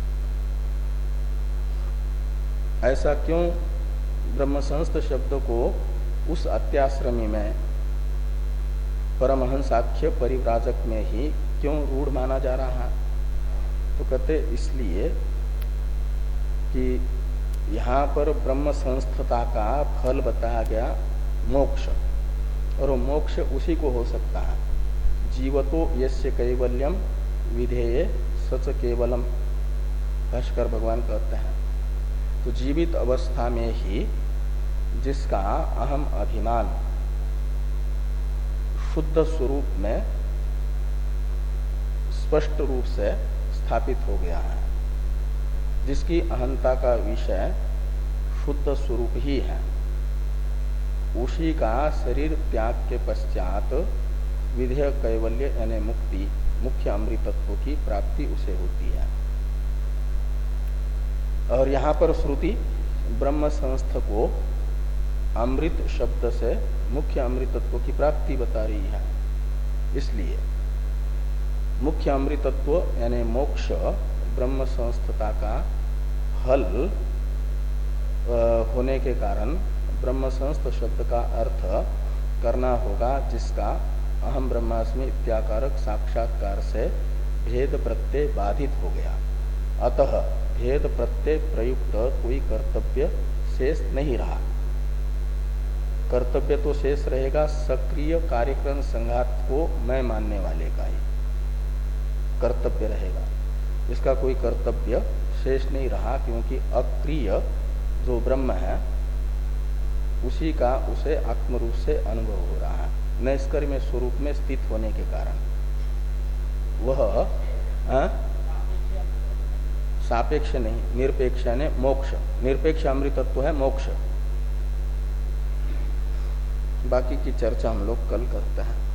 ऐसा क्यों ब्रह्म संस्थ शब्द को उस अत्याश्रमी में परमहंसाख्य परिव्राजक में ही क्यों रूढ़ माना जा रहा है? तो कहते इसलिए कि यहाँ पर ब्रह्म संस्थता का फल बताया गया मोक्ष, और वो मोक्ष उसी को हो सकता है जीवतो यस्य कैवल्यम विधेय सच केवलम, भास्कर भगवान कहते हैं। तो जीवित अवस्था में ही जिसका अहम अभिमान शुद्ध स्वरूप में स्पष्ट रूप से स्थापित हो गया है, जिसकी अहंता का विषय शुद्ध स्वरूप ही है, उसी का शरीर त्याग के पश्चात विधेय कैवल्य यानी मुक्ति, मुख्य अमृतत्व की प्राप्ति उसे होती है। और यहाँ पर श्रुति ब्रह्म संस्थ को अमृत शब्द से मुख्य अमृतत्व की प्राप्ति बता रही है। इसलिए मुख्य अमृतत्व यानी मोक्ष ब्रह्म संस्थता का फल होने के कारण ब्रह्म संस्थ शब्द का अर्थ करना होगा जिसका अहम ब्रह्मास्मि इत्याकारक साक्षात्कार से भेद प्रत्यय बाधित हो गया। अतः भेद प्रत्यय प्रयुक्त कोई कर्तव्य शेष नहीं रहा। कर्तव्य तो शेष रहेगा सक्रिय कार्यक्रम संघात को मैं मानने वाले का ही कर्तव्य रहेगा, इसका कोई कर्तव्य शेष नहीं रहा, क्योंकि अक्रिय जो ब्रह्म है उसी का उसे आत्मरूप से अनुभव हो रहा है, नैष्कर्म्य स्वरूप में स्थित होने के कारण। वह आ, सापेक्ष नहीं, निरपेक्ष ने मोक्ष, निरपेक्ष अमृतत्व है मोक्ष। बाकी की चर्चा हम लोग कल करते हैं।